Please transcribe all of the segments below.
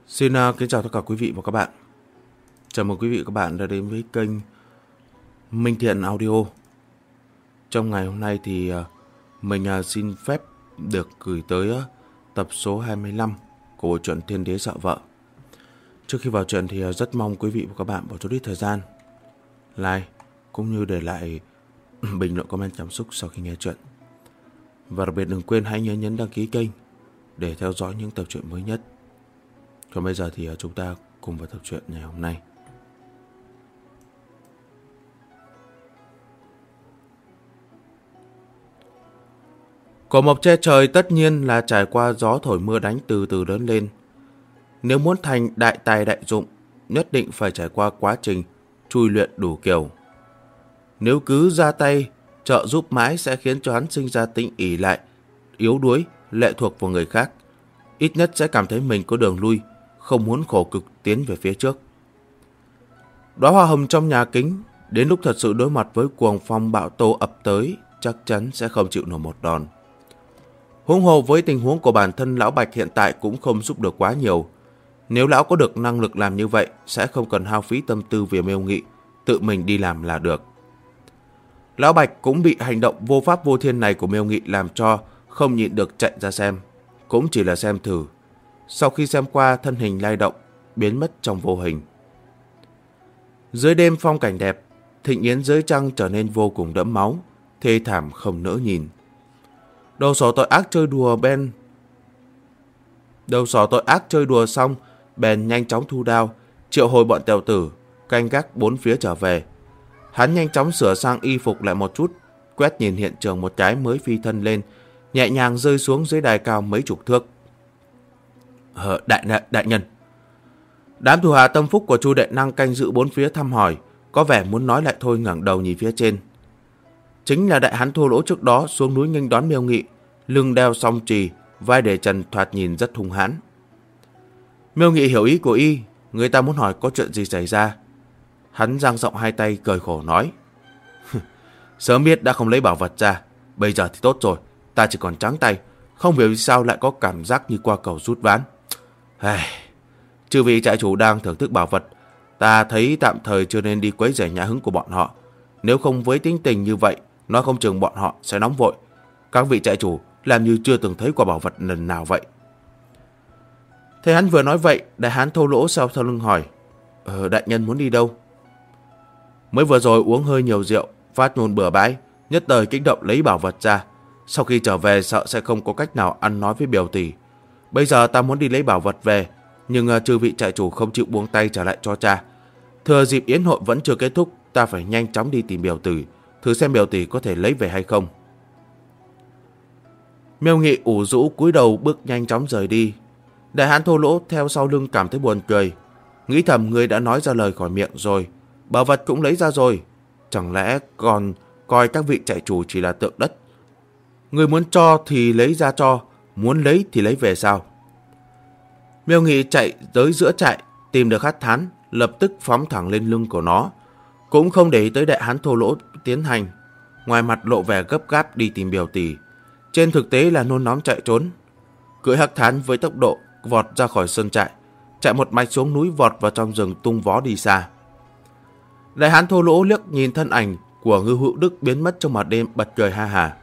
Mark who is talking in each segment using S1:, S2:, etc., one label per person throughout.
S1: Xin kính chào tất cả quý vị và các bạn. Chào mừng quý vị và các bạn đã đến với kênh Minh Thiện Audio. Trong ngày hôm nay thì mình xin phép được gửi tới tập số 25 của bộ truyện Thiên Đế Sợ Vợ. Trước khi vào truyện thì rất mong quý vị và các bạn bỏ chút ít thời gian like cũng như để lại bình luận comment cảm xúc sau khi nghe truyện. Và đặc biệt đừng quên hãy nhớ nhấn đăng ký kênh để theo dõi những tập truyện mới nhất. Còn bây giờ thì chúng ta cùng vào tập truyện ngày hôm nay. Cổ mộc che trời tất nhiên là trải qua gió thổi mưa đánh từ từ lớn lên. Nếu muốn thành đại tài đại dụng, nhất định phải trải qua quá trình chui luyện đủ kiểu. Nếu cứ ra tay trợ giúp mãi sẽ khiến cho hắn sinh ra tính ỷ lại, yếu đuối, lệ thuộc vào người khác. Ít nhất sẽ cảm thấy mình có đường lui, không muốn khổ cực tiến về phía trước. Đóa hoa hồng trong nhà kính, đến lúc thật sự đối mặt với cuồng phong bão tố ập tới, chắc chắn sẽ không chịu nổi một đòn. Huống hồ với tình huống của bản thân lão Bạch hiện tại cũng không giúp được quá nhiều. Nếu lão có được năng lực làm như vậy, sẽ không cần hao phí tâm tư về Miêu Nghị, tự mình đi làm là được. Lão Bạch cũng bị hành động vô pháp vô thiên này của Miêu Nghị làm cho không nhịn được chạy ra xem, cũng chỉ là xem thử. Sau khi xem qua, thân hình lay động, biến mất trong vô hình. Dưới đêm phong cảnh đẹp, thịnh yến dưới trăng trở nên vô cùng đẫm máu, thê thảm không nỡ nhìn. Đầu sỏ tội ác chơi đùa xong, bèn nhanh chóng thu đao, triệu hồi bọn tèo tử, canh gác bốn phía trở về. Hắn nhanh chóng sửa sang y phục lại một chút, quét nhìn hiện trường một cái mới phi thân lên, nhẹ nhàng rơi xuống dưới đài cao mấy chục thước. Đại nhân. Đám thủ hạ tâm phúc của Chu Đệ Năng canh giữ bốn phía thăm hỏi, có vẻ muốn nói lại thôi ngẩng đầu nhìn phía trên. Chính là đại hán thô lỗ trước đó xuống núi nghênh đón Miêu Nghị, lưng đeo song chì, vai để trần thoạt nhìn rất hung hãn. Miêu Nghị hiểu ý của y, người ta muốn hỏi có chuyện gì xảy ra. Hắn dang rộng hai tay cười khổ nói: Sớm biết đã không lấy bảo vật ra, bây giờ thì tốt rồi, ta chỉ còn trắng tay, không hiểu vì sao lại có cảm giác như qua cầu rút ván. Chư vị trại chủ đang thưởng thức bảo vật, ta thấy tạm thời chưa nên đi quấy rầy nhã hứng của bọn họ. Nếu không với tính tình như vậy, nói không chừng bọn họ sẽ nóng vội. Các vị trại chủ làm như chưa từng thấy qua bảo vật lần nào vậy. Thế hắn vừa nói vậy, đại hán thô lỗ sau lưng hỏi: Đại nhân muốn đi đâu? Mới vừa rồi uống hơi nhiều rượu, phát ngôn bừa bãi, nhất thời kích động lấy bảo vật ra. Sau khi trở về sợ sẽ không có cách nào ăn nói với biểu tỷ. Bây giờ ta muốn đi lấy bảo vật về, nhưng chư vị trại chủ không chịu buông tay trả lại cho cha. Thừa dịp yến hội vẫn chưa kết thúc, ta phải nhanh chóng đi tìm biểu tỷ, thử xem biểu tỷ có thể lấy về hay không. Miêu Nghị ủ rũ cúi đầu bước nhanh chóng rời đi. Đại hán thô lỗ theo sau lưng cảm thấy buồn cười, nghĩ thầm người đã nói ra lời khỏi miệng rồi, bảo vật cũng lấy ra rồi, chẳng lẽ còn coi các vị trại chủ chỉ là tượng đất. Người muốn cho thì lấy ra cho, muốn lấy thì lấy về sao? Miêu Nghị chạy tới giữa trại, tìm được Hắc Thán, lập tức phóng thẳng lên lưng của nó, cũng không để ý tới đại hán thô lỗ tiến hành, ngoài mặt lộ vẻ gấp gáp đi tìm biểu tỷ, trên thực tế là nôn nóng chạy trốn. Cưỡi Hắc Thán với tốc độ vọt ra khỏi sân trại, chạy một mạch xuống núi, vọt vào trong rừng tung vó đi xa. Đại hán thô lỗ liếc nhìn thân ảnh của Ngưu Hữu Đức biến mất trong màn đêm, bật cười ha hà.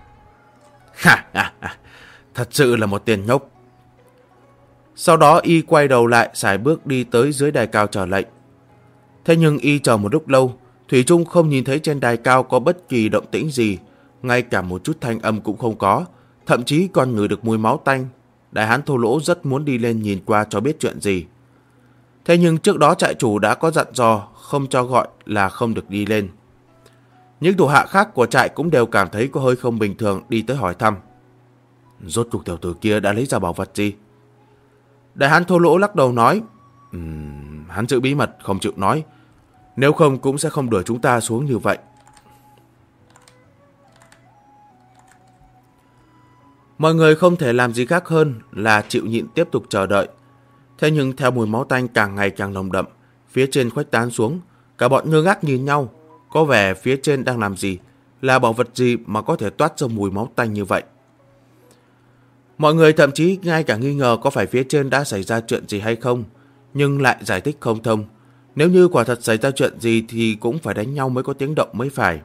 S1: Thật sự là một tiền nhóc. Sau đó y quay đầu lại, sải bước đi tới dưới đài cao chờ lệnh. Thế nhưng y chờ một lúc lâu, thủy chung không nhìn thấy trên đài cao có bất kỳ động tĩnh gì, ngay cả một chút thanh âm cũng không có, thậm chí còn ngửi được mùi máu tanh. Đại hán thô lỗ rất muốn đi lên nhìn qua cho biết chuyện gì. Thế nhưng trước đó trại chủ đã có dặn dò không cho gọi là không được đi lên. Những thủ hạ khác của trại cũng đều cảm thấy có hơi không bình thường, đi tới hỏi thăm: Rốt cuộc tiểu tử kia đã lấy ra bảo vật gì? Đại hán thô lỗ lắc đầu nói: Hắn giữ bí mật không chịu nói, nếu không cũng sẽ không đuổi chúng ta xuống như vậy. Mọi người không thể làm gì khác hơn là chịu nhịn tiếp tục chờ đợi. Thế nhưng theo mùi máu tanh càng ngày càng nồng đậm, phía trên khuếch tán xuống, cả bọn ngơ ngác nhìn nhau, có vẻ phía trên đang làm gì, là bảo vật gì mà có thể toát ra mùi máu tanh như vậy. Mọi người thậm chí ngay cả nghi ngờ có phải phía trên đã xảy ra chuyện gì hay không, nhưng lại giải thích không thông. Nếu như quả thật xảy ra chuyện gì thì cũng phải đánh nhau mới có tiếng động mới phải.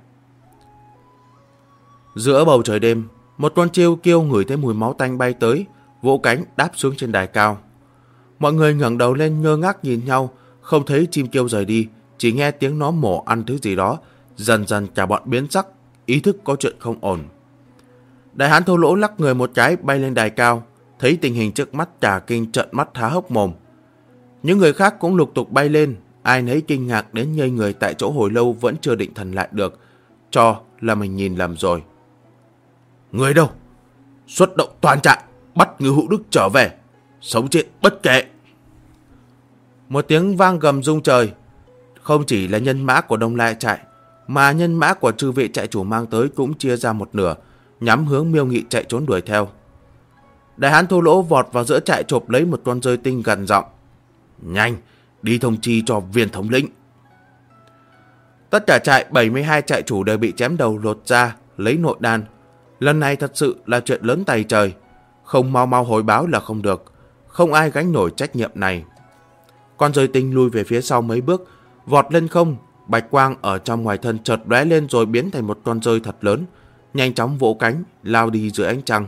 S1: Giữa bầu trời đêm, một con chiêu kêu ngửi thấy mùi máu tanh bay tới, vỗ cánh đáp xuống trên đài cao. Mọi người ngẩng đầu lên ngơ ngác nhìn nhau, không thấy chim kêu rời đi, chỉ nghe tiếng nó mổ ăn thứ gì đó. Dần dần cả bọn biến sắc, ý thức có chuyện không ổn. Đại hán Thô Lỗ lắc người một cái bay lên đài cao, thấy tình hình trước mắt cả kinh trợn mắt há hốc mồm. Những người khác cũng lục tục bay lên, ai nấy kinh ngạc đến ngây người tại chỗ hồi lâu vẫn chưa định thần lại được, cho là mình nhìn lầm rồi. Người đâu? Xuất động toàn trại, bắt Ngưu Hữu Đức trở về, sống chết bất kể. Một tiếng vang gầm rung trời. Không chỉ là nhân mã của Đông Lai trại, mà nhân mã của chư vị trại chủ mang tới cũng chia ra một nửa, nhắm hướng Miêu Nghị chạy trốn đuổi theo. Đại hán Thô Lỗ vọt vào giữa trại chộp lấy một con rơi tinh gần giọng: Nhanh, đi thông chi cho viên thống lĩnh. Tất cả trại 72 trại chủ đều bị chém đầu lột da, lấy nội đan. Lần này thật sự là chuyện lớn tày trời, không mau mau hồi báo là không được, không ai gánh nổi trách nhiệm này. Con rơi tinh lui về phía sau mấy bước, vọt lên không, bạch quang ở trong ngoài thân chợt lóe lên rồi biến thành một con rơi thật lớn, nhanh chóng vỗ cánh, lao đi dưới ánh trăng.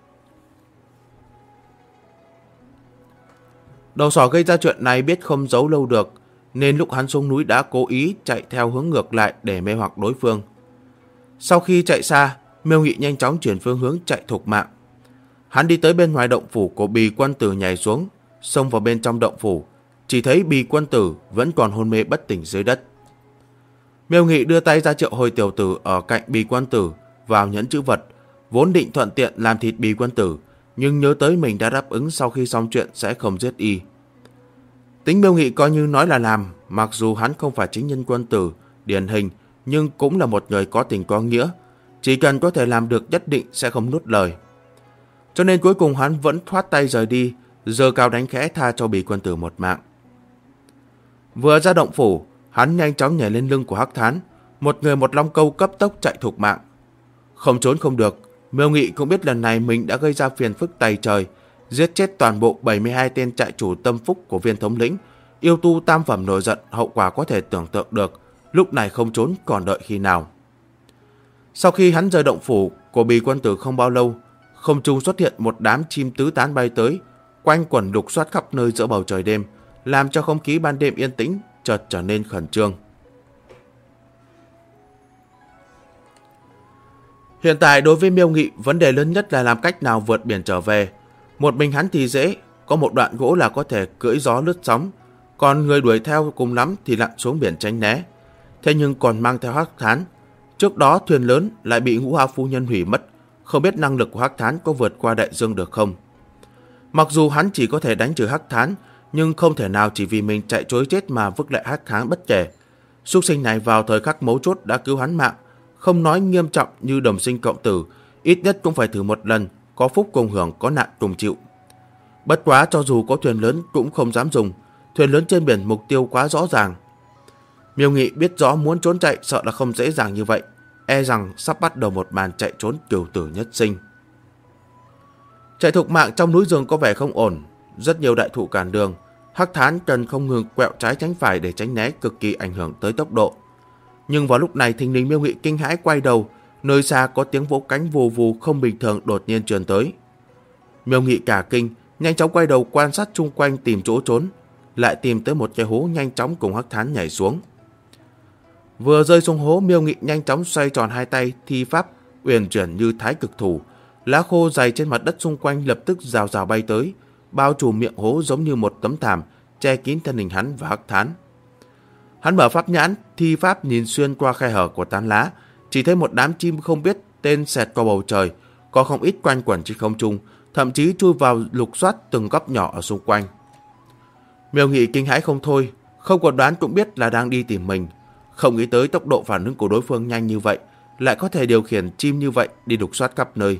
S1: Đầu sỏ gây ra chuyện này biết không giấu lâu được, nên lúc hắn xuống núi đã cố ý chạy theo hướng ngược lại để mê hoặc đối phương. Sau khi chạy xa, Miêu Nghị nhanh chóng chuyển phương hướng chạy thục mạng. Hắn đi tới bên ngoài động phủ của Bì Quân Tử nhảy xuống, xông vào bên trong động phủ, chỉ thấy Bì Quân Tử vẫn còn hôn mê bất tỉnh dưới đất. Miêu Nghị đưa tay ra triệu hồi tiểu tử ở cạnh Bì Quân Tử vào nhẫn chữ vật, vốn định thuận tiện làm thịt Bì Quân Tử, nhưng nhớ tới mình đã đáp ứng sau khi xong chuyện sẽ không giết y. Tính Miêu Nghị coi như nói là làm, mặc dù hắn không phải chính nhân quân tử điển hình, nhưng cũng là một người có tình có nghĩa, chỉ cần có thể làm được nhất định sẽ không nuốt lời. Cho nên cuối cùng hắn vẫn thoát tay rời đi, giơ cao đánh khẽ tha cho Bì Quân Tử một mạng. Vừa ra động phủ, hắn nhanh chóng nhảy lên lưng của Hắc Thán, một người một long câu cấp tốc chạy thục mạng. Không trốn không được, Miêu Nghị cũng biết lần này mình đã gây ra phiền phức tày trời, giết chết toàn bộ 72 tên trại chủ tâm phúc của viên thống lĩnh, yêu tu tam phẩm nổi giận, hậu quả có thể tưởng tượng được, lúc này không trốn còn đợi khi nào. Sau khi hắn rời động phủ của Bì Quân Tử không bao lâu, không trung xuất hiện một đám chim tứ tán bay tới, quanh quẩn lục soát khắp nơi giữa bầu trời đêm, làm cho không khí ban đêm yên tĩnh chợt trở nên khẩn trương. Hiện tại đối với Miêu Nghị, vấn đề lớn nhất là làm cách nào vượt biển trở về. Một mình hắn thì dễ, có một đoạn gỗ là có thể cưỡi gió lướt sóng, còn người đuổi theo cùng lắm thì lặn xuống biển tránh né. Thế nhưng còn mang theo Hắc Thán, trước đó thuyền lớn lại bị Ngũ Hào phu nhân hủy mất, không biết năng lực của Hắc Thán có vượt qua đại dương được không. Mặc dù hắn chỉ có thể đánh trừ Hắc Thán, nhưng không thể nào chỉ vì mình chạy trối chết mà vứt lại Hắc Thán bất kể. Súc sinh này vào thời khắc mấu chốt đã cứu hắn mạng, không nói nghiêm trọng như đồng sinh cộng tử, ít nhất cũng phải thử một lần, có phúc cùng hưởng, có nạn cùng chịu. Bất quá cho dù có thuyền lớn cũng không dám dùng, thuyền lớn trên biển mục tiêu quá rõ ràng. Miêu Nghị biết rõ muốn trốn chạy sợ là không dễ dàng như vậy, e rằng sắp bắt đầu một màn chạy trốn cửu tử nhất sinh. Chạy thục mạng trong núi rừng có vẻ không ổn, rất nhiều đại thụ cản đường, Hắc Thán cần không ngừng quẹo trái tránh phải để tránh né, cực kỳ ảnh hưởng tới tốc độ. Nhưng vào lúc này thình lình Miêu Nghị kinh hãi quay đầu, nơi xa có tiếng vỗ cánh vù vù không bình thường đột nhiên truyền tới. Miêu Nghị cả kinh, nhanh chóng quay đầu quan sát chung quanh tìm chỗ trốn, lại tìm tới một cái hố nhanh chóng cùng Hắc Thán nhảy xuống. Vừa rơi xuống hố, Miêu Nghị nhanh chóng xoay tròn hai tay, thi pháp uyển chuyển như thái cực thủ, lá khô dày trên mặt đất xung quanh lập tức rào rào bay tới, bao trùm miệng hố giống như một tấm thảm, che kín thân hình hắn và Hắc Thán. Hắn mở pháp nhãn, thi pháp nhìn xuyên qua khe hở của tán lá, chỉ thấy một đám chim không biết tên xẹt qua bầu trời, có không ít quanh quẩn trên không trung, thậm chí chui vào lục soát từng góc nhỏ ở xung quanh. Miêu Nghị kinh hãi không thôi, không còn đoán cũng biết là đang đi tìm mình, không nghĩ tới tốc độ phản ứng của đối phương nhanh như vậy, lại có thể điều khiển chim như vậy đi lục soát khắp nơi.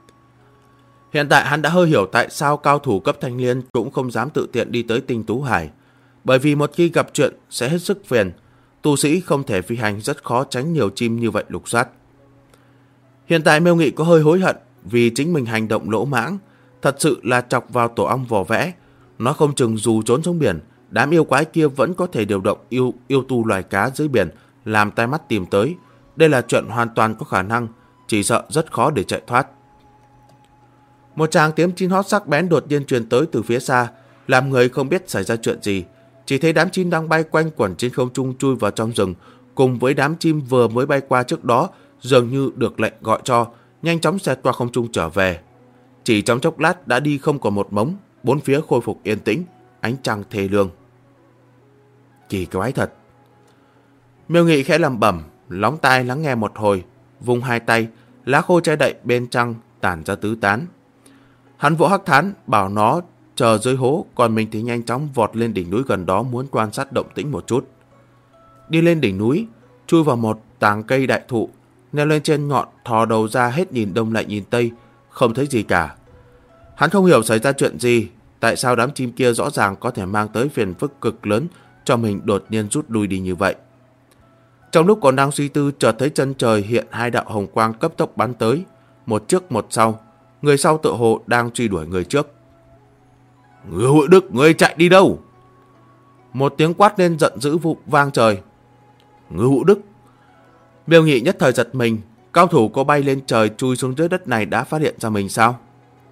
S1: Hiện tại hắn đã hơi hiểu tại sao cao thủ cấp thanh liên cũng không dám tự tiện đi tới Tinh Tú Hải, bởi vì một khi gặp chuyện sẽ hết sức phiền, tu sĩ không thể phi hành rất khó tránh nhiều chim như vậy lục soát. Hiện tại Miêu Nghị có hơi hối hận vì chính mình hành động lỗ mãng, thật sự là chọc vào tổ ong vò vẽ, nó không chừng dù trốn xuống biển, đám yêu quái kia vẫn có thể điều động yêu tu loài cá dưới biển làm tai mắt tìm tới. Đây là chuyện hoàn toàn có khả năng, chỉ sợ rất khó để chạy thoát. Một tràng tiếng chim hót sắc bén đột nhiên truyền tới từ phía xa, làm người không biết xảy ra chuyện gì. Chỉ thấy đám chim đang bay quanh quẩn trên không trung chui vào trong rừng, cùng với đám chim vừa mới bay qua trước đó dường như được lệnh gọi cho, nhanh chóng xẹt qua không trung trở về. Chỉ trong chốc lát đã đi không còn một mống, bốn phía khôi phục yên tĩnh, ánh trăng thê lương. Kỳ quái thật. Miêu Nghị khẽ lẩm bẩm, lóng tai lắng nghe một hồi, vung hai tay, lá khô che đậy bên trăng tản ra tứ tán. Hắn vỗ hắc thán bảo nó chờ dưới hố, còn mình thì nhanh chóng vọt lên đỉnh núi gần đó muốn quan sát động tĩnh một chút. Đi lên đỉnh núi, chui vào một tàng cây đại thụ, leo lên trên ngọn, thò đầu ra hết nhìn đông lại nhìn tây, không thấy gì cả. Hắn không hiểu xảy ra chuyện gì, tại sao đám chim kia rõ ràng có thể mang tới phiền phức cực lớn cho mình đột nhiên rút lui đi như vậy. Trong lúc còn đang suy tư, chợt thấy chân trời hiện hai đạo hồng quang cấp tốc bắn tới, một trước một sau. Người sau tựa hồ đang truy đuổi người trước. Ngư Hữu Đức, ngươi chạy đi đâu? Một tiếng quát lên giận dữ vang trời. Ngư Hữu Đức. Miêu Nghị nhất thời giật mình, cao thủ có bay lên trời chui xuống dưới đất này đã phát hiện ra mình sao?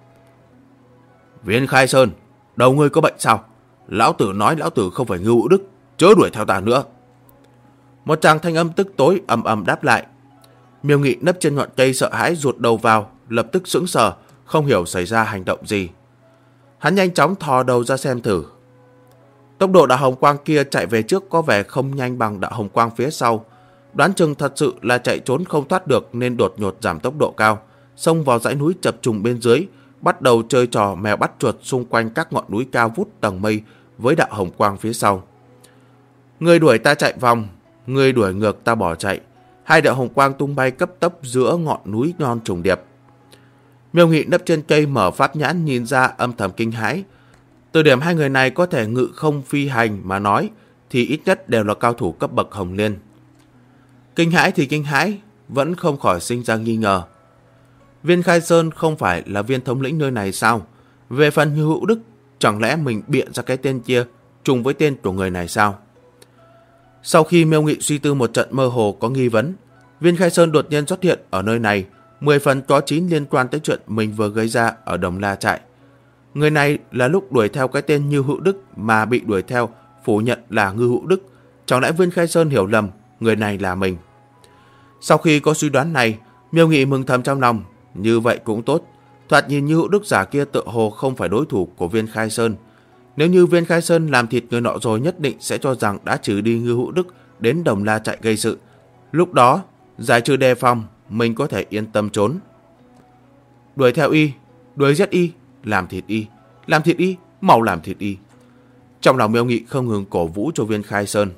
S1: Viên Khai Sơn, đầu ngươi có bệnh sao? Lão tử nói lão tử không phải Ngư Hữu Đức, chớ đuổi theo ta nữa. Một tràng thanh âm tức tối ầm ầm đáp lại. Miêu Nghị nấp trên ngọn cây sợ hãi rụt đầu vào, lập tức sững sờ, không hiểu xảy ra hành động gì. Hắn nhanh chóng thò đầu ra xem thử. Tốc độ đạo hồng quang kia chạy về trước có vẻ không nhanh bằng đạo hồng quang phía sau. Đoán chừng thật sự là chạy trốn không thoát được nên đột ngột giảm tốc độ cao, xông vào dãy núi chập trùng bên dưới, bắt đầu chơi trò mèo bắt chuột xung quanh các ngọn núi cao vút tầng mây với đạo hồng quang phía sau. Người đuổi ta chạy vòng, người đuổi ngược ta bỏ chạy. Hai đạo hồng quang tung bay cấp tốc giữa ngọn núi non trùng điệp. Miêu Nghị nấp trên cây mở pháp nhãn nhìn ra âm thầm kinh hãi. Từ điểm hai người này có thể ngự không phi hành mà nói thì ít nhất đều là cao thủ cấp bậc Hồng Liên. Kinh hãi thì kinh hãi, vẫn không khỏi sinh ra nghi ngờ. Viên Khai Sơn không phải là viên thống lĩnh nơi này sao? Về phần Ngư Hữu Đức, chẳng lẽ mình biện ra cái tên kia trùng với tên của người này sao? Sau khi Miêu Nghị suy tư một trận mơ hồ có nghi vấn, Viên Khai Sơn đột nhiên xuất hiện ở nơi này, 10 phần có 9 liên quan tới chuyện mình vừa gây ra ở Đồng La Trại. Người này là lúc đuổi theo cái tên Ngư Hữu Đức mà bị đuổi theo, phủ nhận là Ngư Hữu Đức. Chẳng lẽ Viên Khai Sơn hiểu lầm người này là mình? Sau khi có suy đoán này, Miêu Nghị mừng thầm trong lòng. Như vậy cũng tốt, thoạt nhìn Ngư Hữu Đức giả kia tựa hồ không phải đối thủ của Viên Khai Sơn. Nếu như Viên Khai Sơn làm thịt người nọ rồi, nhất định sẽ cho rằng đã trừ đi Ngư Hữu Đức đến Đồng La Trại gây sự. Lúc đó, giải trừ đề phòng, mình có thể yên tâm trốn. Đuổi theo y, đuổi giết y, làm thịt y, mau làm thịt y. Trong lòng Miêu Nghị không ngừng cổ vũ cho Viên Khai Sơn.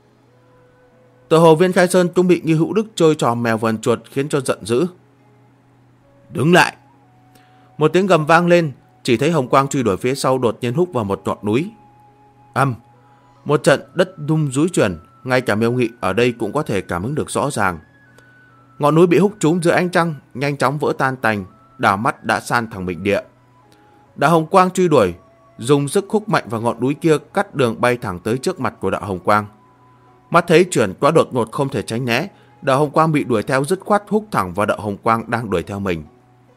S1: Tựa hồ Viên Khai Sơn cũng bị Ngư Hữu Đức chơi trò mèo vần chuột khiến cho giận dữ. Đứng lại! Một tiếng gầm vang lên, chỉ thấy hồng quang truy đuổi phía sau đột nhiên húc vào một ngọn núi. Một trận đất rung rúi chuyển, ngay cả Miêu Nghị ở đây cũng có thể cảm ứng được rõ ràng. Ngọn núi bị húc trúng dưới ánh trăng, nhanh chóng vỡ tan tành, đảo mắt đã san thẳng bình địa. Đạo hồng quang truy đuổi, dùng sức húc mạnh vào ngọn núi kia, cắt đường bay thẳng tới trước mặt của đạo hồng quang. Mắt thấy chuyển quá đột ngột không thể tránh né, đạo hồng quang bị đuổi theo dứt khoát húc thẳng vào đạo hồng quang đang đuổi theo mình.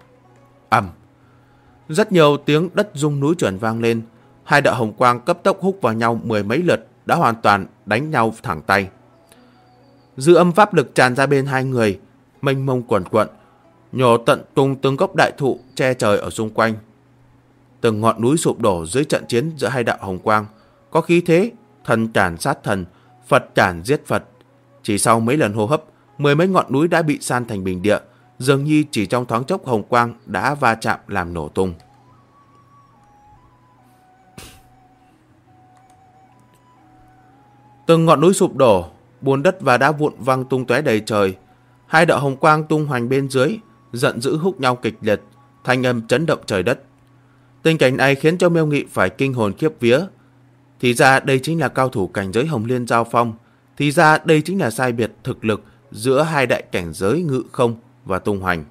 S1: Rất nhiều tiếng đất rung núi chuyển vang lên, hai đạo hồng quang cấp tốc húc vào nhau 10 mấy lượt, đã hoàn toàn đánh nhau thẳng tay. Dư âm pháp lực tràn ra bên hai người, mênh mông quần quận, nhổ tận tung từng gốc đại thụ che trời ở xung quanh. Từng ngọn núi sụp đổ dưới trận chiến giữa hai đạo hồng quang, có khí thế thần cản sát thần, Phật cản giết Phật. Chỉ sau mấy lần hô hấp, 10 mấy ngọn núi đã bị san thành bình địa, dường như chỉ trong thoáng chốc hồng quang đã va chạm làm nổ tung. Từng ngọn núi sụp đổ, bùn đất và đá vụn văng tung tóe đầy trời. Hai đạo hồng quang tung hoành bên dưới, giận dữ húc nhau kịch liệt, thanh âm chấn động trời đất. Tình cảnh này khiến cho Miêu Nghị phải kinh hồn khiếp vía. Thì ra đây chính là cao thủ cảnh giới Hồng Liên giao phong. Thì ra đây chính là sai biệt thực lực giữa hai đại cảnh giới ngự không và tung hoành.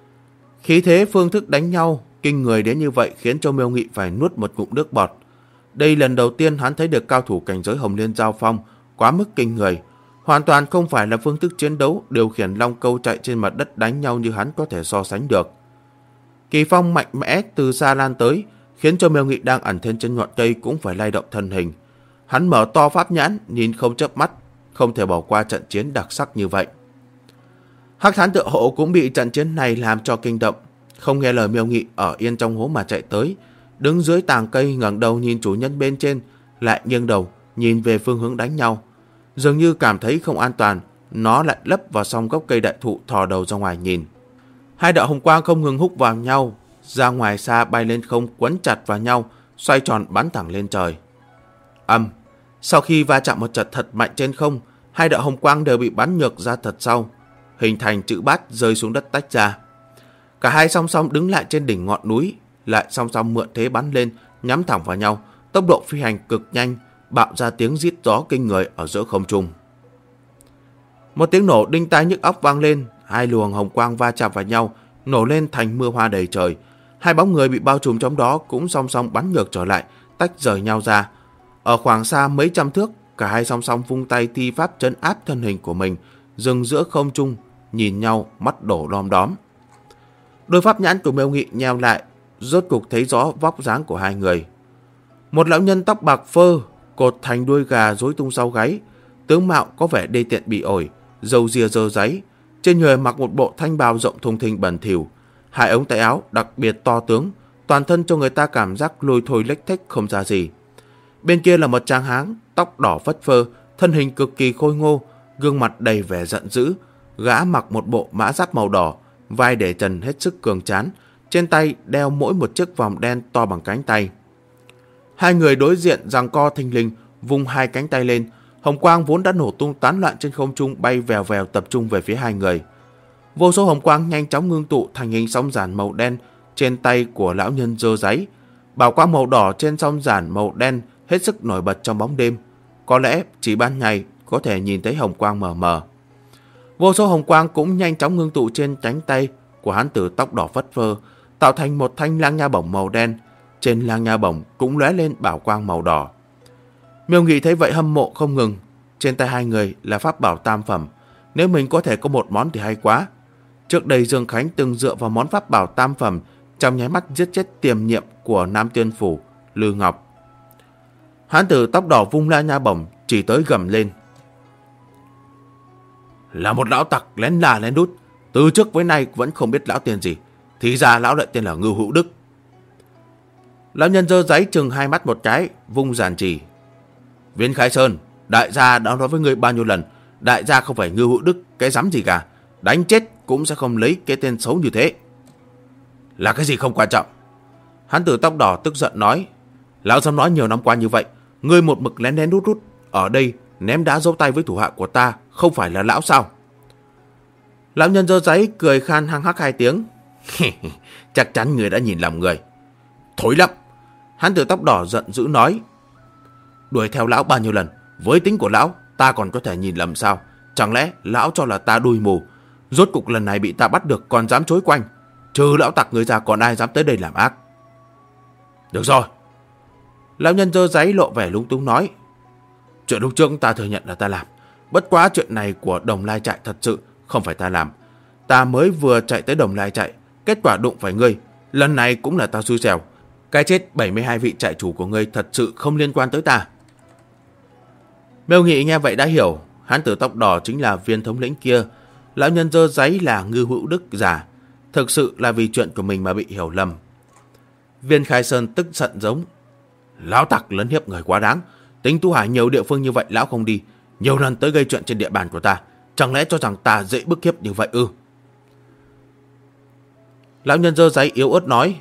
S1: Khí thế phương thức đánh nhau kinh người đến như vậy khiến cho Miêu Nghị phải nuốt một ngụm nước bọt. Đây lần đầu tiên hắn thấy được cao thủ cảnh giới Hồng Liên giao phong, quá mức kinh người. Hoàn toàn không phải là phương thức chiến đấu điều khiển long câu chạy trên mặt đất đánh nhau như hắn có thể so sánh được. Kỳ phong mạnh mẽ từ xa lan tới, khiến cho Miêu Nghị đang ẩn thân trên ngọn cây cũng phải lay động thân hình. Hắn mở to pháp nhãn, nhìn không chớp mắt, không thể bỏ qua trận chiến đặc sắc như vậy. Hắc Thán Tự Hộ cũng bị trận chiến này làm cho kinh động, không nghe lời Miêu Nghị ở yên trong hố mà chạy tới, đứng dưới tàng cây ngẩng đầu nhìn chủ nhân bên trên, lại nghiêng đầu nhìn về phương hướng đánh nhau. Dường như cảm thấy không an toàn, nó lại lấp vào trong gốc cây đại thụ thò đầu ra ngoài nhìn. Hai đạo hồng quang không ngừng húc vào nhau, ra ngoài xa bay lên không quấn chặt vào nhau, xoay tròn bắn thẳng lên trời. Sau khi va chạm một trận thật mạnh trên không, hai đạo hồng quang đều bị bắn ngược ra thật sau, hình thành chữ bát rơi xuống đất tách ra. Cả hai song song đứng lại trên đỉnh ngọn núi, lại song song mượn thế bắn lên, nhắm thẳng vào nhau, tốc độ phi hành cực nhanh, bạo ra tiếng rít gió kinh người ở giữa không trung. Một tiếng nổ đinh tai nhức óc vang lên, hai luồng hồng quang va chạm vào nhau, nổ lên thành mưa hoa đầy trời. Hai bóng người bị bao trùm trong đó cũng song song bắn ngược trở lại, tách rời nhau ra. Ở khoảng xa mấy trăm thước, cả hai song song vung tay thi pháp trấn áp thân hình của mình, dừng giữa không trung, nhìn nhau mắt đổ đom đóm. Đôi pháp nhãn của Miêu Nghị nheo lại, rốt cục thấy rõ vóc dáng của hai người. Một lão nhân tóc bạc phơ, cột thành đuôi gà rối tung sau gáy, tướng mạo có vẻ đê tiện bị ổi, râu ria rơ ráy, trên người mặc một bộ thanh bào rộng thùng thình bẩn thỉu, hai ống tay áo đặc biệt to tướng, toàn thân cho người ta cảm giác lôi thôi lếch thếch không ra gì. Bên kia là một tráng hán, tóc đỏ phất phơ, thân hình cực kỳ khôi ngô, gương mặt đầy vẻ giận dữ. Gã mặc một bộ mã giáp màu đỏ, vai để trần hết sức cường tráng, trên tay đeo mỗi một chiếc vòng đen to bằng cánh tay. Hai người đối diện giằng co thình lình, vung hai cánh tay lên, hồng quang vốn đã nổ tung tán loạn trên không trung bay vèo vèo tập trung về phía hai người. Vô số hồng quang nhanh chóng ngưng tụ thành hình song giản màu đen trên tay của lão nhân dơ giấy. Bảo quang màu đỏ trên song giản màu đen hết sức nổi bật trong bóng đêm. Có lẽ chỉ ban ngày có thể nhìn thấy hồng quang mờ mờ. Vô số hồng quang cũng nhanh chóng ngưng tụ trên cánh tay của hán tử tóc đỏ phất phơ, tạo thành một thanh lang nha bổng màu đen. Trên lang nha bổng cũng lóe lên bảo quang màu đỏ. Miêu Nghị thấy vậy hâm mộ không ngừng. Trên tay hai người là pháp bảo tam phẩm, nếu mình có thể có một món thì hay quá. Trước đây Dương Khánh từng dựa vào món pháp bảo tam phẩm trong nháy mắt giết chết tiềm nhiệm của Nam Tiên Phủ Lư Ngọc. Hán tử tóc đỏ vung lang nha bổng chỉ tới gầm lên: là một lão tặc lén là lén đút, từ trước với nay vẫn không biết lão tên gì, thì ra lão lại tên là Ngưu Hữu Đức. Lão nhân giơ giấy chừng hai mắt một cái, vung giản chỉ: Viên Khai Sơn, đại gia đã nói với ngươi bao nhiêu lần, đại gia không phải Ngưu Hữu Đức cái rắm gì cả, đánh chết cũng sẽ không lấy cái tên xấu như thế. Là cái gì không quan trọng. Hán tử tóc đỏ tức giận nói: lão dám nói nhiều năm qua như vậy, ngươi một mực lén lén rút rút ở đây ném đá dấu tay với thủ hạ của ta, không phải là lão sao? Lão nhân giơ giấy cười khan hăng hắc hai tiếng: chắc chắn người đã nhìn lầm người. Thối lắm. Hán tử tóc đỏ giận dữ nói: đuổi theo lão bao nhiêu lần, với tính của lão ta còn có thể nhìn lầm sao? Chẳng lẽ lão cho là ta đuôi mù? Rốt cục lần này bị ta bắt được còn dám chối quanh, trừ lão tặc người ra còn ai dám tới đây làm ác? Được rồi. Lão nhân giơ giấy lộ vẻ lung tung nói: chuyện lúc trước ta thừa nhận là ta làm, bất quá chuyện này của Đồng Lai Trại thật sự không phải ta làm. Ta mới vừa chạy tới Đồng Lai Trại, kết quả đụng phải ngươi, lần này cũng là ta xui xẻo. Cái chết 72 vị trại chủ của ngươi thật sự không liên quan tới ta. Miêu Nghị nghe vậy đã hiểu, hán tử tóc đỏ chính là Viên thống lĩnh kia, lão nhân giơ giấy là Ngưu Hữu Đức giả, thực sự là vì chuyện của mình mà bị hiểu lầm. Viên Khai Sơn tức giận giống: lão tặc lấn hiếp người quá đáng, Tính Tu Hải nhiều địa phương như vậy lão không đi, nhiều lần tới gây chuyện trên địa bàn của ta, chẳng lẽ cho rằng ta dễ bức hiếp như vậy ư? Lão nhân giơ giấy yếu ớt nói: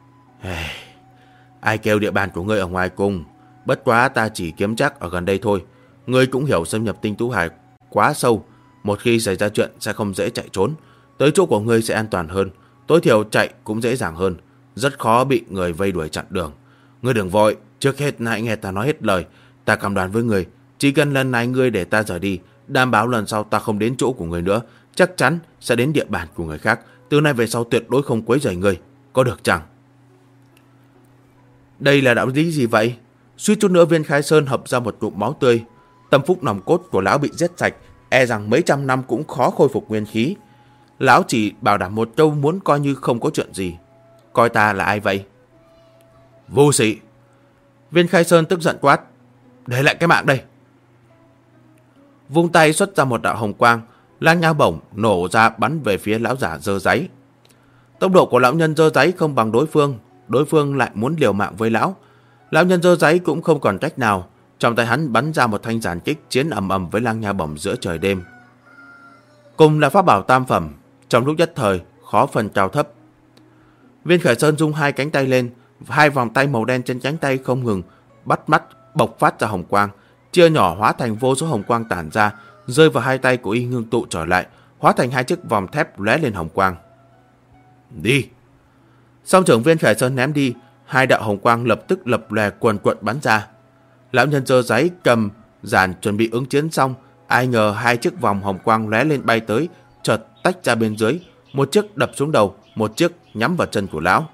S1: ai kêu địa bàn của ngươi ở ngoài cùng, bất quá ta chỉ kiếm chắc ở gần đây thôi. Ngươi cũng hiểu xâm nhập Tinh Tú Hải quá sâu, một khi xảy ra chuyện sẽ không dễ chạy trốn, tới chỗ của ngươi sẽ an toàn hơn, tối thiểu chạy cũng dễ dàng hơn, rất khó bị người vây đuổi chặn đường. Ngươi đừng vội, trước hết hãy nghe ta nói hết lời. Ta cam đoan với ngươi, chỉ cần lần này ngươi để ta rời đi, đảm bảo lần sau ta không đến chỗ của ngươi nữa, chắc chắn sẽ đến địa bàn của người khác. Từ nay về sau tuyệt đối không quấy rầy ngươi, có được chẳng? Đây là đạo lý gì vậy? Suýt chút nữa Viên Khai Sơn hộc ra một ngụm máu tươi. Tâm phúc nòng cốt của lão bị giết sạch, e rằng mấy trăm năm cũng khó khôi phục nguyên khí. Lão chỉ bảo đảm một câu, muốn coi như không có chuyện gì. Coi ta là ai vậy? Vô sĩ! Viên Khai Sơn tức giận quát. Để lại cái mạng đây! Vung tay xuất ra một đạo hồng quang, lang nha bổng nổ ra bắn về phía lão giả dơ giấy. Tốc độ của lão nhân dơ giấy không bằng đối phương lại muốn liều mạng với lão. Lão nhân dơ giấy cũng không còn cách nào, trong tay hắn bắn ra một thanh giản kích chiến ầm ầm với lang nha bổng giữa trời đêm. Cùng là pháp bảo tam phẩm, trong lúc nhất thời khó phân cao thấp. Viên Khải Sơn rung hai cánh tay lên, hai vòng tay màu đen trên cánh tay không ngừng bắt mắt bộc phát ra hồng quang, chia nhỏ hóa thành vô số hồng quang tản ra, rơi vào hai tay của y ngưng tụ trở lại, hóa thành hai chiếc vòng thép lóe lên hồng quang. Đi! Song trưởng Viên Khải Sơn ném đi, hai đạo hồng quang lập tức lập lòe quần quận bắn ra. Lão nhân dơ giấy cầm giản chuẩn bị ứng chiến xong, ai ngờ hai chiếc vòng hồng quang lóe lên bay tới, chợt tách ra bên dưới, một chiếc đập xuống đầu, một chiếc nhắm vào chân của lão.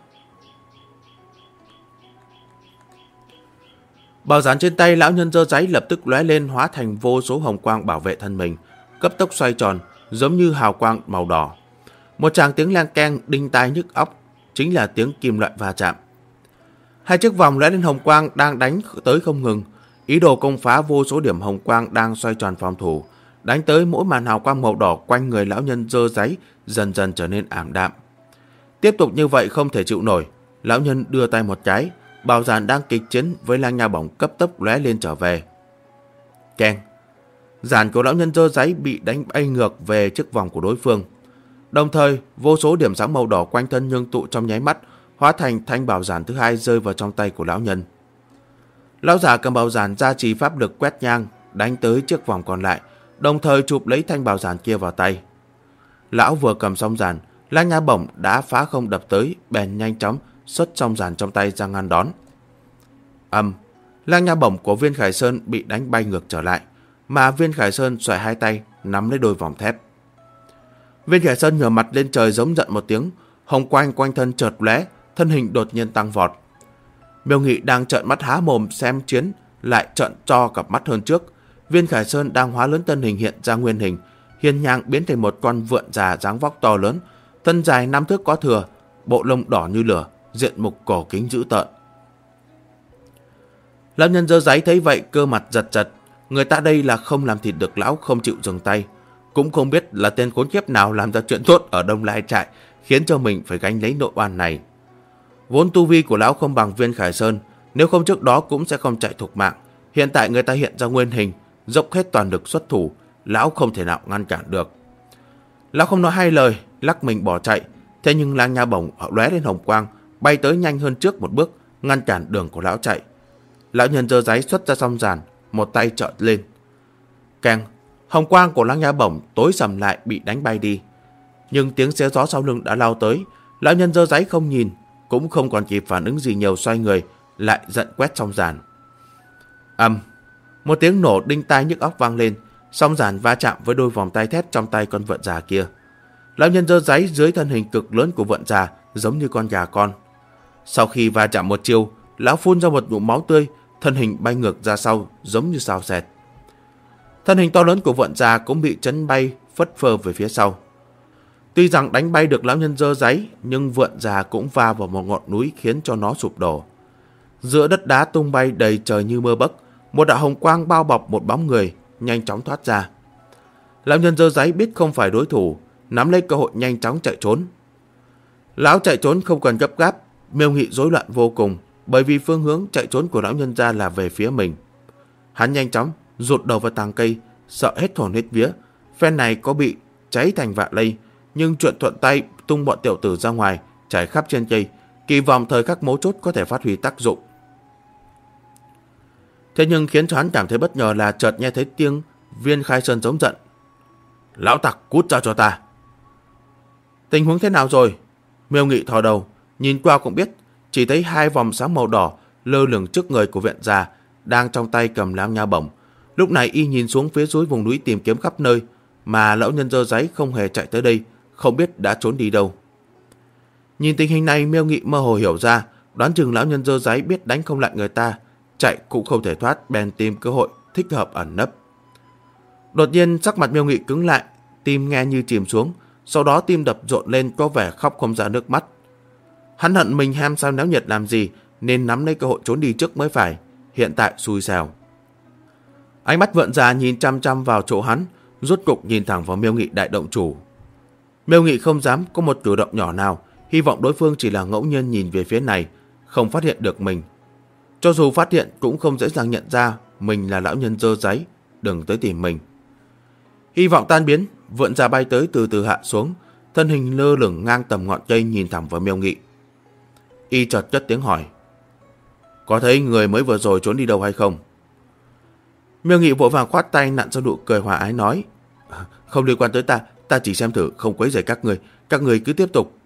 S1: Bảo giản trên tay lão nhân dơ giấy lập tức lóe lên, hóa thành vô số hồng quang bảo vệ thân mình, cấp tốc xoay tròn, giống như hào quang màu đỏ. Một tràng tiếng leng keng đinh tai nhức óc, chính là tiếng kim loại va chạm. Hai chiếc vòng lóe lên hồng quang đang đánh tới không ngừng, ý đồ công phá vô số điểm hồng quang đang xoay tròn phòng thủ, đánh tới mỗi màn hào quang màu đỏ quanh người lão nhân dơ giấy dần dần trở nên ảm đạm. Tiếp tục như vậy không thể chịu nổi, lão nhân đưa tay một cái, bảo giản đang kịch chiến với lang nha bổng cấp tốc lóe lên trở về. Keng! Giản của lão nhân dơ giấy bị đánh bay ngược về chiếc vòng của đối phương. Đồng thời, vô số điểm sáng màu đỏ quanh thân ngưng tụ trong nháy mắt, hóa thành thanh bảo giản thứ hai rơi vào trong tay của lão nhân. Lão giả cầm bảo giản gia trì pháp lực quét nhang, đánh tới chiếc vòng còn lại, đồng thời chụp lấy thanh bảo giản kia vào tay. Lão vừa cầm xong giản, lang nha bổng đã phá không đập tới, bèn nhanh chóng xuất xong giản trong tay ra ngăn đón. Lang nha bổng của Viên Khải Sơn bị đánh bay ngược trở lại, mà Viên Khải Sơn xoay hai tay nắm lấy đôi vòng thép. Viên Khải Sơn ngửa mặt lên trời giống giận một tiếng, hồng quang quanh thân chợt lóe, thân hình đột nhiên tăng vọt. Miêu Nghị đang trợn mắt há mồm xem chiến, lại trợn to cặp mắt hơn trước. Viên Khải Sơn đang hóa lớn thân hình hiện ra nguyên hình, hiên nhang biến thành một con vượn già dáng vóc to lớn, thân dài 5 thước có thừa, bộ lông đỏ như lửa, diện mục cổ kính dữ tợn. Lão nhân dơ giấy thấy vậy cơ mặt giật giật, người ta đây là không làm thịt được lão không chịu dừng tay, cũng không biết là tên khốn kiếp nào làm ra chuyện tốt ở Đông Lai trại, khiến cho mình phải gánh lấy nội oan này. Vốn tu vi của lão không bằng Viên Khải Sơn, nếu không trước đó cũng sẽ không chạy thục mạng. Hiện tại người ta hiện ra nguyên hình, dốc hết toàn lực xuất thủ, lão không thể nào ngăn cản được. Lão không nói hai lời, lắc mình bỏ chạy, thế nhưng lang nha bổng lóe lên hồng quang, bay tới nhanh hơn trước một bước, ngăn cản đường của lão chạy. Lão nhân dơ giấy xuất ra song giản, một tay trợn lên. Keng! Hồng quang của lang nha bổng tối sầm lại, bị đánh bay đi. Nhưng tiếng xé gió sau lưng đã lao tới, lão nhân dơ giấy không nhìn, cũng không còn kịp phản ứng gì nhiều, xoay người lại giận quét song giản. Một tiếng nổ đinh tai nhức óc vang lên, song giản va chạm với đôi vòng tay thép trong tay con vượn già kia. Lão nhân dơ giấy dưới thân hình cực lớn của vượn già giống như con gà con. Sau khi va chạm một chiêu, lão phun ra một ngụm máu tươi, thân hình bay ngược ra sau giống như sao xẹt. Thân hình to lớn của vượn già cũng bị chấn bay phất phơ về phía sau. Tuy rằng đánh bay được lão nhân dơ giấy, nhưng vượn già cũng va vào một ngọn núi khiến cho nó sụp đổ. Giữa đất đá tung bay đầy trời như mưa bấc, một đạo hồng quang bao bọc một bóng người, nhanh chóng thoát ra. Lão nhân dơ giấy biết không phải đối thủ, nắm lấy cơ hội nhanh chóng chạy trốn. Lão chạy trốn không cần gấp gáp, Miêu Nghị rối loạn vô cùng, bởi vì phương hướng chạy trốn của lão nhân ra là về phía mình. Hắn nhanh chóng rụt đầu vào tàng cây, sợ hết hồn hết vía, phen này có bị cháy thành vạ lây, nhưng chuyện thuận tay tung bọn tiểu tử ra ngoài, trải khắp trên cây, kỳ vọng thời khắc mấu chốt có thể phát huy tác dụng. Thế nhưng khiến cho hắn cảm thấy bất ngờ là chợt nghe thấy tiếng Viên Khai Sơn giống giận. Lão tặc, cút ra cho ta! Tình huống thế nào rồi? Miêu Nghị thò đầu, nhìn qua cũng biết, chỉ thấy hai vòng sáng màu đỏ lơ lửng trước người của viện già, đang trong tay cầm lang nha bổng. Lúc này y nhìn xuống phía dưới vùng núi tìm kiếm khắp nơi, mà lão nhân dơ giấy không hề chạy tới đây, không biết đã trốn đi đâu. Nhìn tình hình này, Miêu Nghị mơ hồ hiểu ra, đoán chừng lão nhân dơ giấy biết đánh không lại người ta, chạy cũng không thể thoát, bèn tìm cơ hội thích hợp ẩn nấp. Đột nhiên sắc mặt Miêu Nghị cứng lại, tim nghe như chìm xuống, sau đó tim đập rộn lên, có vẻ khóc không ra nước mắt. Hắn hận mình ham sao náo nhiệt làm gì, nên nắm lấy cơ hội trốn đi trước mới phải, hiện tại xui xẻo. Ánh mắt Vượn Già nhìn chăm chăm vào chỗ hắn, rốt cục nhìn thẳng vào Miêu Nghị đại động chủ. Miêu Nghị không dám có một cử động nhỏ nào, hy vọng đối phương chỉ là ngẫu nhiên nhìn về phía này, không phát hiện được mình. Cho dù phát hiện cũng không dễ dàng nhận ra mình là lão nhân dơ giấy, đừng tới tìm mình. Hy vọng tan biến, Vượn Già bay tới từ từ hạ xuống, thân hình lơ lửng ngang tầm ngọn cây nhìn thẳng vào Miêu Nghị. Y chợt cất tiếng hỏi: có thấy người mới vừa rồi trốn đi đâu hay không? Miêu Nghị vội vàng khoát tay nặn ra nụ cười hòa ái nói: không liên quan tới ta, ta chỉ xem thử, không quấy rầy các người cứ tiếp tục.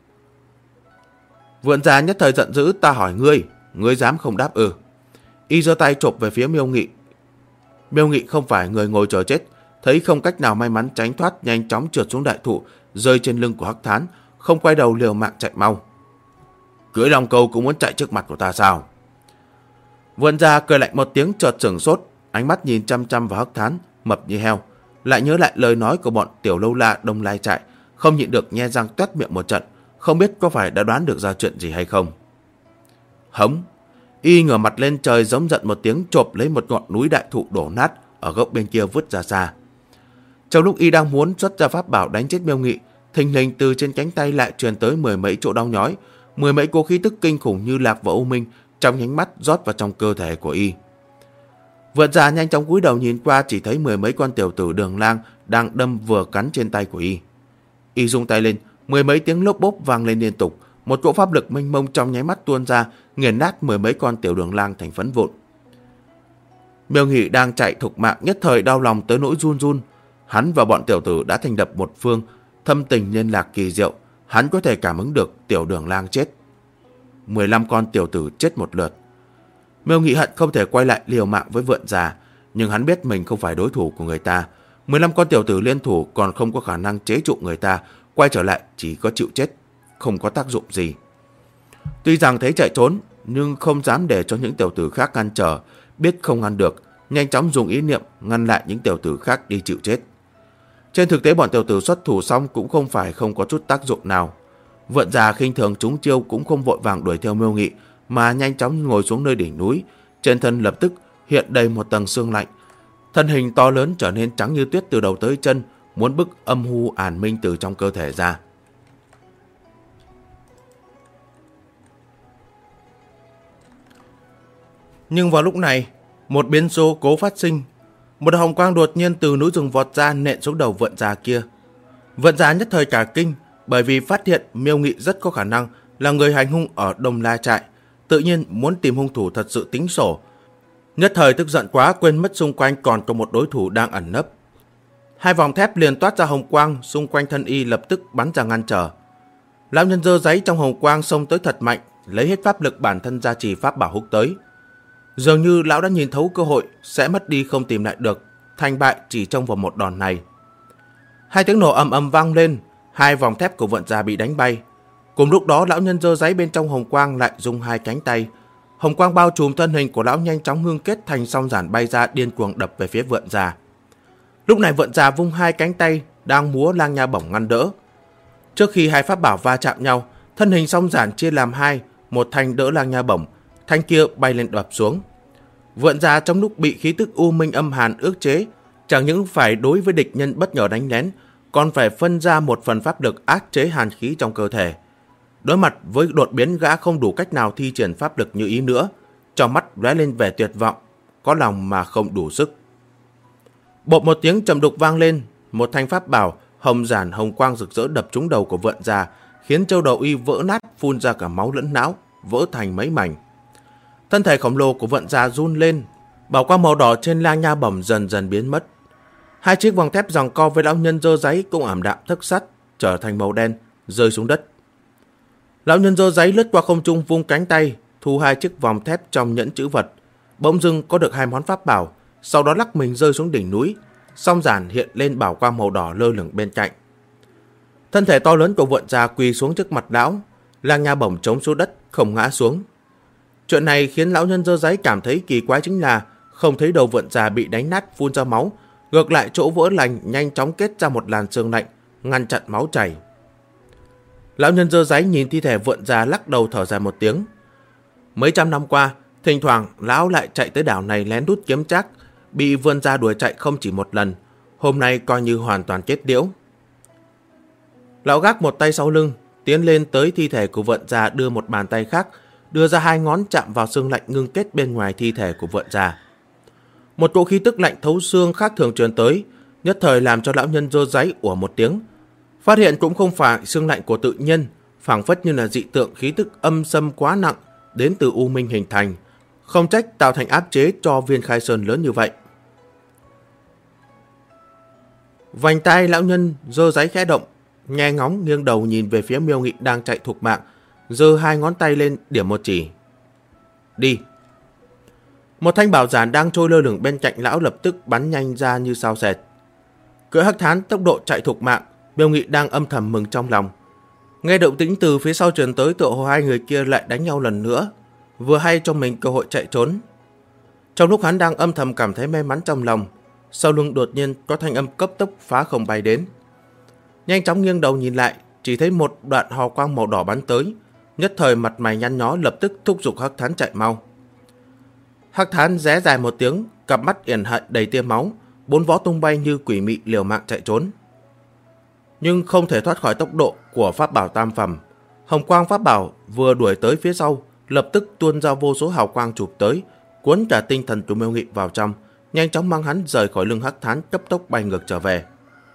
S1: Vượn Già nhất thời giận dữ: ta hỏi ngươi dám không đáp ư? Y giơ tay chộp về phía Miêu Nghị. Miêu Nghị không phải người ngồi chờ chết, thấy không cách nào may mắn tránh thoát, nhanh chóng trượt xuống đại thụ, rơi trên lưng của Hắc Thán, không quay đầu liều mạng chạy mau. Cưỡi Long Câu cũng muốn chạy trước mặt của ta sao? Vượn Già cười lạnh một tiếng, chợt sửng sốt, ánh mắt nhìn chăm chăm vào Hắc Thán, mập như heo, lại nhớ lại lời nói của bọn tiểu lâu la Đông Lai trại, không nhịn được nhe răng toét miệng một trận, không biết có phải đã đoán được ra chuyện gì hay không. Hống! Y ngửa mặt lên trời giống giận một tiếng, chộp lấy một ngọn núi đại thụ đổ nát ở gốc bên kia vứt ra xa. Trong lúc Y đang muốn xuất ra pháp bảo đánh chết Miêu Nghị, thình lình từ trên cánh tay lại truyền tới mười mấy chỗ đau nhói, mười mấy cỗ khí tức kinh khủng như lạc và u minh trong nhánh mắt rót vào trong cơ thể của Y. Vượn Già nhanh chóng cúi đầu nhìn qua, chỉ thấy mười mấy con tiểu tử Đường Lang đang đâm vừa cắn trên tay của Y. Y rung tay lên, mười mấy tiếng lốp bốp vang lên liên tục, một cỗ pháp lực mênh mông trong nháy mắt tuôn ra, nghiền nát mười mấy con tiểu Đường Lang thành phấn vụn. Miêu Nghị đang chạy thục mạng nhất thời đau lòng tới nỗi run run. Hắn và bọn tiểu tử đã thành lập một phương, thâm tình liên lạc kỳ diệu, hắn có thể cảm ứng được tiểu Đường Lang chết. 15 con tiểu tử chết một lượt. Miêu Nghị hận không thể quay lại liều mạng với Vượn Già, nhưng hắn biết mình không phải đối thủ của người ta. 15 con tiểu tử liên thủ còn không có khả năng chế trụ người ta, quay trở lại chỉ có chịu chết, không có tác dụng gì. Tuy rằng thấy chạy trốn, nhưng không dám để cho những tiểu tử khác ngăn trở, biết không ngăn được, nhanh chóng dùng ý niệm ngăn lại những tiểu tử khác đi chịu chết. Trên thực tế bọn tiểu tử xuất thủ xong cũng không phải không có chút tác dụng nào. Vượn Già khinh thường chúng chiêu cũng không vội vàng đuổi theo Miêu Nghị, mà nhanh chóng ngồi xuống nơi đỉnh núi, trên thân lập tức hiện đầy một tầng sương lạnh. Thân hình to lớn trở nên trắng như tuyết từ đầu tới chân, muốn bức âm hu ản minh từ trong cơ thể ra. Nhưng vào lúc này, một biến số cố phát sinh. Một hồng quang đột nhiên từ núi rừng vọt ra, nện xuống đầu Vượn Già kia. Vượn Già nhất thời cả kinh, bởi vì phát hiện Miêu Nghị rất có khả năng là người hành hung ở Đông La trại, tự nhiên muốn tìm hung thủ thật sự tính sổ. Nhất thời tức giận quá, quên mất xung quanh còn có một đối thủ đang ẩn nấp. Hai vòng thép liền toát ra hồng quang, xung quanh thân Y lập tức bắn ra ngăn trở. Lão nhân dơ giấy trong hồng quang xông tới thật mạnh, lấy hết pháp lực bản thân gia trì pháp bảo húc tới. Dường như lão đã nhìn thấu cơ hội sẽ mất đi không tìm lại được, thành bại chỉ trong vào một đòn này. Hai tiếng nổ ầm ầm vang lên, hai vòng thép của Vượn Già bị đánh bay. Cùng lúc đó lão nhân dơ giấy bên trong hồng quang lại dùng hai cánh tay. Hồng quang bao trùm thân hình của lão nhanh chóng ngưng kết thành song giản bay ra, điên cuồng đập về phía Vượn Già. Lúc này Vượn Già vung hai cánh tay đang múa lang nha bổng ngăn đỡ. Trước khi hai pháp bảo va chạm nhau, thân hình song giản chia làm hai, một thanh đỡ lang nha bổng, thanh kia bay lên đập xuống. Vượn Già trong lúc bị khí tức u minh âm hàn ức chế, chẳng những phải đối với địch nhân bất ngờ đánh lén, còn phải phân ra một phần pháp lực áp chế hàn khí trong cơ thể. Đối mặt với đột biến, gã không đủ cách nào thi triển pháp lực như ý nữa, trong mắt lóe lên vẻ tuyệt vọng, có lòng mà không đủ sức. Bộp một tiếng trầm đục vang lên, một thanh pháp bảo hồng giản hồng quang rực rỡ đập trúng đầu của Vượn Già, khiến châu đầu Y vỡ nát, phun ra cả máu lẫn não, vỡ thành mấy mảnh. Thân thể khổng lồ của Vượn Già run lên, bảo quang màu đỏ trên lang nha bổng dần dần biến mất. Hai chiếc vòng thép giằng co với lão nhân dơ giấy cũng ảm đạm thất sắc, trở thành màu đen, rơi xuống đất. Lão nhân dơ giấy lướt qua không trung, vung cánh tay, thu hai chiếc vòng thép trong nhẫn trữ vật, bỗng dưng có được hai món pháp bảo, sau đó lắc mình rơi xuống đỉnh núi, song giản hiện lên bảo quang màu đỏ lơ lửng bên cạnh. Thân thể to lớn của Vượn Già quỳ xuống trước mặt lão, lang nha bổng chống xuống đất không ngã xuống. Chuyện này khiến lão nhân dơ giấy cảm thấy kỳ quái, chính là không thấy đầu vượn già bị đánh nát phun ra máu, ngược lại chỗ vỡ lành nhanh chóng kết ra một làn sương lạnh, ngăn chặn máu chảy. Lão nhân dơ giấy nhìn thi thể vượn già lắc đầu thở dài một tiếng. Mấy trăm năm qua, thỉnh thoảng lão lại chạy tới đảo này lén lút kiếm trác, bị vượn già đuổi chạy không chỉ một lần, hôm nay coi như hoàn toàn chết điểu. Lão gác một tay sau lưng, tiến lên tới thi thể của vượn già, đưa một bàn tay khác, đưa ra hai ngón chạm vào xương lạnh ngưng kết bên ngoài thi thể của vượn già. Một cỗ khí tức lạnh thấu xương khác thường truyền tới, nhất thời làm cho lão nhân dơ giấy ủa một tiếng. Phát hiện cũng không phải xương lạnh của tự nhiên, phảng phất như là dị tượng khí tức âm xâm quá nặng đến từ U Minh hình thành, không trách tạo thành áp chế cho Viên Khai Sơn lớn như vậy. Vành tai lão nhân dơ giấy khẽ động, nghe ngóng nghiêng đầu nhìn về phía Miêu Nghị đang chạy thục mạng, giơ hai ngón tay lên điểm một chỉ. Đi. Một thanh bảo giản đang trôi lơ lửng bên cạnh lão lập tức bắn nhanh ra như sao xẹt. Cưỡi hắc thán tốc độ chạy thục mạng, Miêu Nghị đang âm thầm mừng trong lòng. Nghe động tĩnh từ phía sau truyền tới, tựa hồ hai người kia lại đánh nhau lần nữa, vừa hay cho mình cơ hội chạy trốn. Trong lúc hắn đang âm thầm cảm thấy may mắn trong lòng, sau lưng đột nhiên có thanh âm cấp tốc phá không bay đến. Nhanh chóng nghiêng đầu nhìn lại, chỉ thấy một đoạn hào quang màu đỏ bắn tới, nhất thời mặt mày nhăn nhó, lập tức thúc giục hắc thán chạy mau. Hắc thán ré dài một tiếng, cặp mắt yển hận đầy tia máu, bốn vó tung bay như quỷ mị liều mạng chạy trốn. Nhưng không thể thoát khỏi tốc độ của pháp bảo tam phẩm. Hồng quang pháp bảo vừa đuổi tới phía sau, lập tức tuôn ra vô số hào quang chụp tới, cuốn cả tinh thần của Miêu Nghị vào trong, nhanh chóng mang hắn rời khỏi lưng hắc thán, cấp tốc bay ngược trở về.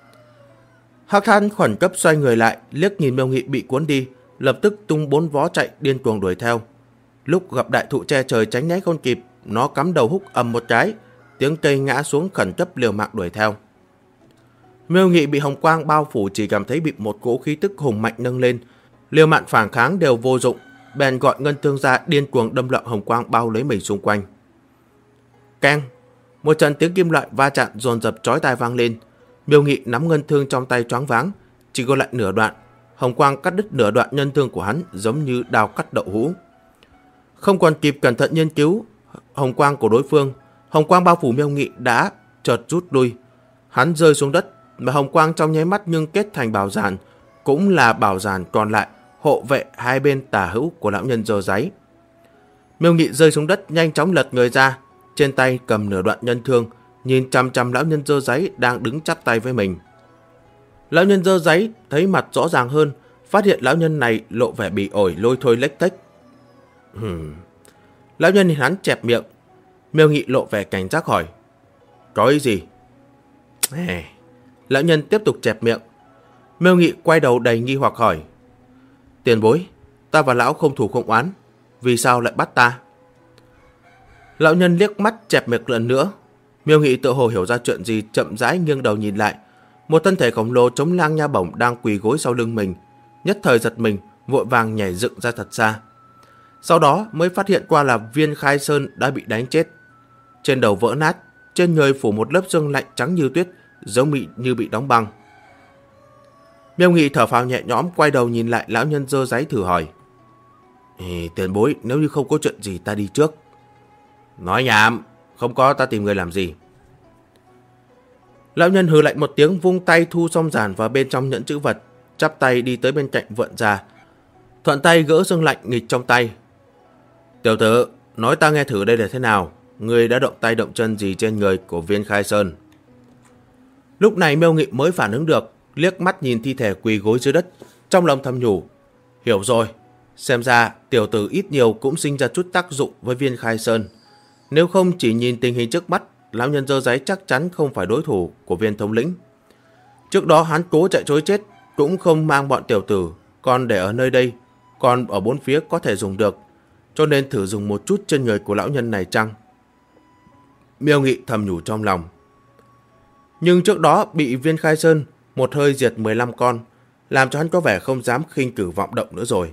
S1: Hắc thán khẩn cấp xoay người lại, liếc nhìn Miêu Nghị bị cuốn đi, lập tức tung bốn vó chạy điên cuồng đuổi theo. Lúc gặp đại thụ che trời tránh né không kịp, nó cắm đầu húc ầm một cái, tiếng cây ngã xuống, khẩn cấp liều mạng đuổi theo. Miêu Nghị bị hồng quang bao phủ, chỉ cảm thấy bị một cỗ khí tức hùng mạnh nâng lên, liều mạng phản kháng đều vô dụng, bèn gọi ngân thương ra điên cuồng đâm loạn hồng quang bao lấy mình xung quanh. Keng! Một trận tiếng kim loại va chạm dồn dập chói tai vang lên. Miêu Nghị nắm ngân thương trong tay choáng váng, chỉ còn lại nửa đoạn. Hồng quang cắt đứt nửa đoạn nhân thương của hắn, giống như đao cắt đậu hũ. Không còn kịp cẩn thận nghiên cứu hồng quang của đối phương, hồng quang bao phủ Miêu Nghị đã chợt rút lui. Hắn rơi xuống đất, mà hồng quang trong nháy mắt ngưng kết thành bảo giản, cũng là bảo giản còn lại hộ vệ hai bên tả hữu của lão nhân dơ giấy. Miêu Nghị rơi xuống đất, nhanh chóng lật người ra, trên tay cầm nửa đoạn nhân thương, nhìn chằm chằm lão nhân dơ giấy đang đứng chắp tay với mình. Lão nhân dơ giấy thấy mặt rõ ràng hơn, phát hiện lão nhân này lộ vẻ bị ổi, lôi thôi lếch thếch. Lão nhân nhìn hắn chẹp miệng. Miêu Nghị lộ vẻ cảnh giác hỏi: có ý gì? Lão nhân tiếp tục chẹp miệng. Miêu Nghị quay đầu đầy nghi hoặc hỏi: tiền bối, ta và lão không thù không oán, vì sao lại bắt ta? Lão nhân liếc mắt chẹp miệng lần nữa. Miêu Nghị tự hồ hiểu ra chuyện gì, chậm rãi nghiêng đầu nhìn lại. Một thân thể khổng lồ chống lang nha bổng đang quỳ gối sau lưng mình, nhất thời giật mình, vội vàng nhảy dựng ra thật xa. Sau đó mới phát hiện qua là Viên Khai Sơn đã bị đánh chết. Trên đầu vỡ nát, trên người phủ một lớp xương lạnh trắng như tuyết, giống như bị đóng băng. Miêu Nghị thở phào nhẹ nhõm, quay đầu nhìn lại lão nhân dơ giấy thử hỏi: tiền bối, nếu như không có chuyện gì ta đi trước. Nói nhảm, không có, ta tìm người làm gì? Lão nhân hừ lạnh một tiếng, vung tay thu song giản vào bên trong nhẫn chữ vật, chắp tay đi tới bên cạnh vượn già, thuận tay gỡ xương lạnh nghịch trong tay. Tiểu tử, nói ta nghe thử đây là thế nào? Ngươi đã động tay động chân gì trên người của Viên Khai Sơn? Lúc này Miêu Nghị mới phản ứng được, liếc mắt nhìn thi thể quỳ gối dưới đất, trong lòng thầm nhủ: hiểu rồi, xem ra tiểu tử ít nhiều cũng sinh ra chút tác dụng với Viên Khai Sơn. Nếu không chỉ nhìn tình hình trước mắt, lão nhân dơ giấy chắc chắn không phải đối thủ của Viên thống lĩnh. Trước đó hắn cố chạy trối chết, cũng không mang bọn tiểu tử còn để ở nơi đây, còn ở bốn phía có thể dùng được, cho nên thử dùng một chút trên người của lão nhân này chăng? Miêu Nghị thầm nhủ trong lòng. Nhưng trước đó bị Viên Khai Sơn một hơi diệt 15 con, làm cho hắn có vẻ không dám khinh cử vọng động nữa rồi.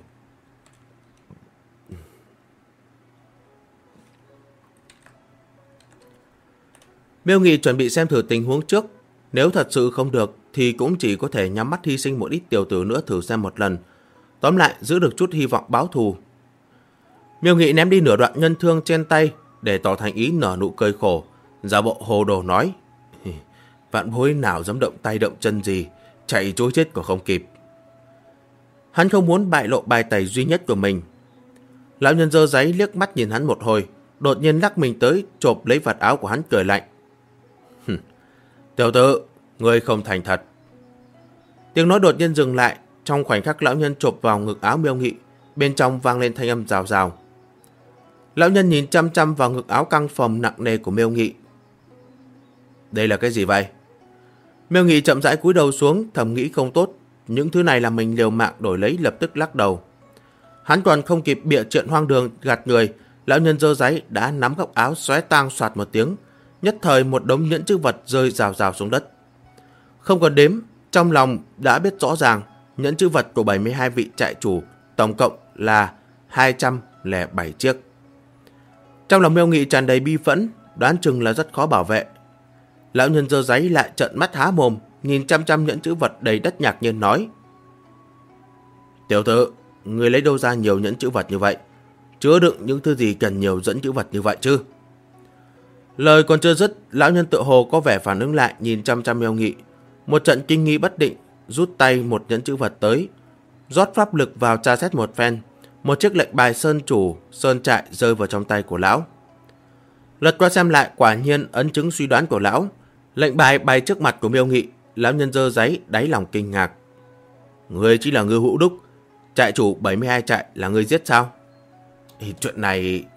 S1: Miêu Nghị chuẩn bị xem thử tình huống trước, nếu thật sự không được thì cũng chỉ có thể nhắm mắt hy sinh một ít tiểu tử nữa thử xem một lần, tóm lại giữ được chút hy vọng báo thù. Miêu Nghị ném đi nửa đoạn nhân thương trên tay để tỏ thành ý nở nụ cười khổ, giả bộ hồ đồ nói: Vạn bối nào dám động tay động chân gì, chạy trối chết còn không kịp. Hắn không muốn bại lộ bài tẩy duy nhất của mình. Lão nhân giơ giấy liếc mắt nhìn hắn một hồi, đột nhiên lắc mình tới chộp lấy vạt áo của hắn cười lạnh: Tiểu tử, ngươi không thành thật. Tiếng nói đột nhiên dừng lại. Trong khoảnh khắc lão nhân chộp vào ngực áo Miêu Nghị, bên trong vang lên thanh âm rào rào. Lão nhân nhìn chăm chăm vào ngực áo căng phồng nặng nề của Miêu Nghị. Đây là cái gì vậy? Miêu Nghị chậm rãi cúi đầu xuống, thầm nghĩ không tốt, những thứ này là mình liều mạng đổi lấy, lập tức lắc đầu. Hắn còn không kịp bịa chuyện hoang đường gạt người, lão nhân giơ giấy đã nắm góc áo xóe tang soạt một tiếng, nhất thời một đống nhẫn chữ vật rơi rào rào xuống đất. Không cần đếm, trong lòng đã biết rõ ràng nhẫn chữ vật của 72 vị trại chủ tổng cộng là 207 chiếc. Trong lòng Miêu Nghị tràn đầy bi phẫn, đoán chừng là rất khó bảo vệ. Lão nhân giơ giấy lại trợn mắt há mồm, nhìn chăm chăm nhẫn chữ vật đầy đất, ngạc nhiên nói: Tiểu tử, người lấy đâu ra nhiều nhẫn chữ vật như vậy? Chứa đựng những thứ gì cần nhiều dẫn chữ vật như vậy chứ? Lời còn chưa dứt, lão nhân tựa hồ có vẻ phản ứng lại, nhìn chăm chăm Miêu Nghị, một trận kinh nghi bất định, rút tay một nhẫn chữ vật tới, rót pháp lực vào tra xét một phen. Một chiếc lệnh bài sơn chủ sơn trại rơi vào trong tay của lão. Lật qua xem lại, quả nhiên ấn chứng suy đoán của lão. Lệnh bài bày trước mặt của Miêu Nghị. Lão nhân giơ giấy, đáy lòng kinh ngạc: Ngươi chỉ là Ngư Hữu Đúc, trại chủ 72 trại là ngươi giết sao? Chuyện này...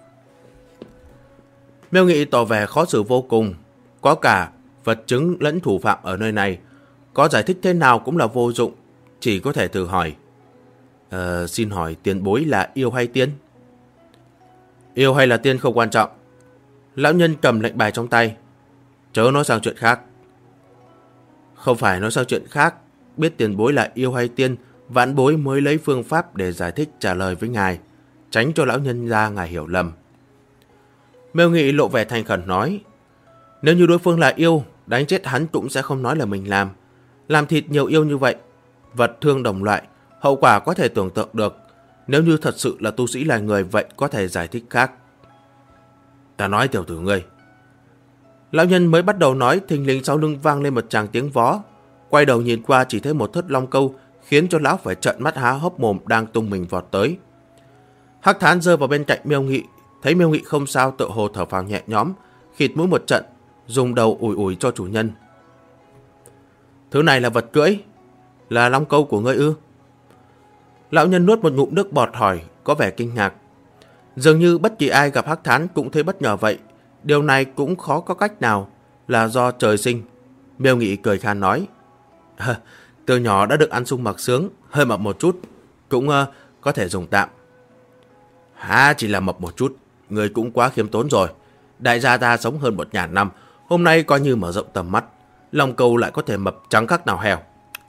S1: Miêu Nghị tỏ vẻ khó xử vô cùng. Có cả vật chứng lẫn thủ phạm ở nơi này, có giải thích thế nào cũng là vô dụng, chỉ có thể thử hỏi: Xin hỏi tiền bối là yêu hay tiên? Yêu hay là tiên không quan trọng. Lão nhân cầm lệnh bài trong tay. Chớ nói sang chuyện khác. Không phải nói sang chuyện khác. Biết tiền bối là yêu hay tiên, vãn bối mới lấy phương pháp để giải thích trả lời với ngài, tránh cho lão nhân ra ngài hiểu lầm. Miêu Nghị lộ vẻ thành khẩn nói: Nếu như đối phương là yêu, đánh chết hắn cũng sẽ không nói là mình làm. Làm thịt nhiều yêu như vậy, vật thương đồng loại, hậu quả có thể tưởng tượng được. Nếu như thật sự là tu sĩ là người, vậy có thể giải thích khác. Ta nói tiểu tử ngươi. Lão nhân mới bắt đầu nói, thình lình sau lưng vang lên một tràng tiếng vó. Quay đầu nhìn qua chỉ thấy một thất long câu, khiến cho lão phải trợn mắt há hốc mồm, đang tung mình vọt tới. Hắc Thán rơi vào bên cạnh Miêu Nghị, thấy Miêu Nghị không sao, tựa hồ thở phào nhẹ nhõm, khịt mũi một trận, dùng đầu ủi ủi cho chủ nhân. Thứ này là vật cưỡi, là long câu của ngươi ư? Lão nhân nuốt một ngụm nước bọt hỏi, có vẻ kinh ngạc. Dường như bất kỳ ai gặp Hắc Thán cũng thấy bất ngờ vậy. Điều này cũng khó có cách nào, là do trời sinh. Miêu Nghị cười khan nói: Từ nhỏ đã được ăn sung mặc sướng, hơi mập một chút, cũng có thể dùng tạm. Chỉ là mập một chút, người cũng quá khiêm tốn rồi. Đại gia ta sống hơn 1000 năm, hôm nay coi như mở rộng tầm mắt, long câu lại có thể mập trắng khác nào heo.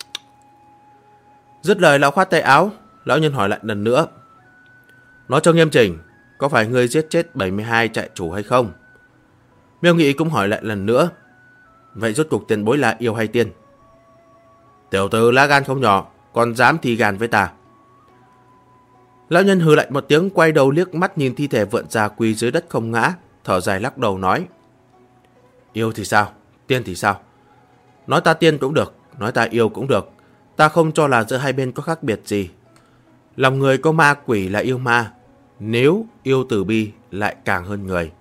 S1: Dứt lời, lão khoát tay áo. Lão nhân hỏi lại lần nữa: Nói cho nghiêm chỉnh, có phải ngươi giết chết 72 trại chủ hay không? Miêu Nghị cũng hỏi lại lần nữa: Vậy rốt cuộc tiền bối là yêu hay tiên? Tiểu tử lá gan không nhỏ, còn dám thì gan với ta. Lão nhân hừ lạnh một tiếng, quay đầu liếc mắt nhìn thi thể vượn già quỳ dưới đất không ngã, thở dài lắc đầu nói: Yêu thì sao, tiên thì sao? Nói ta tiên cũng được, nói ta yêu cũng được, ta không cho là giữa hai bên có khác biệt gì. Lòng người có ma quỷ là yêu ma, nếu yêu từ bi lại càng hơn người.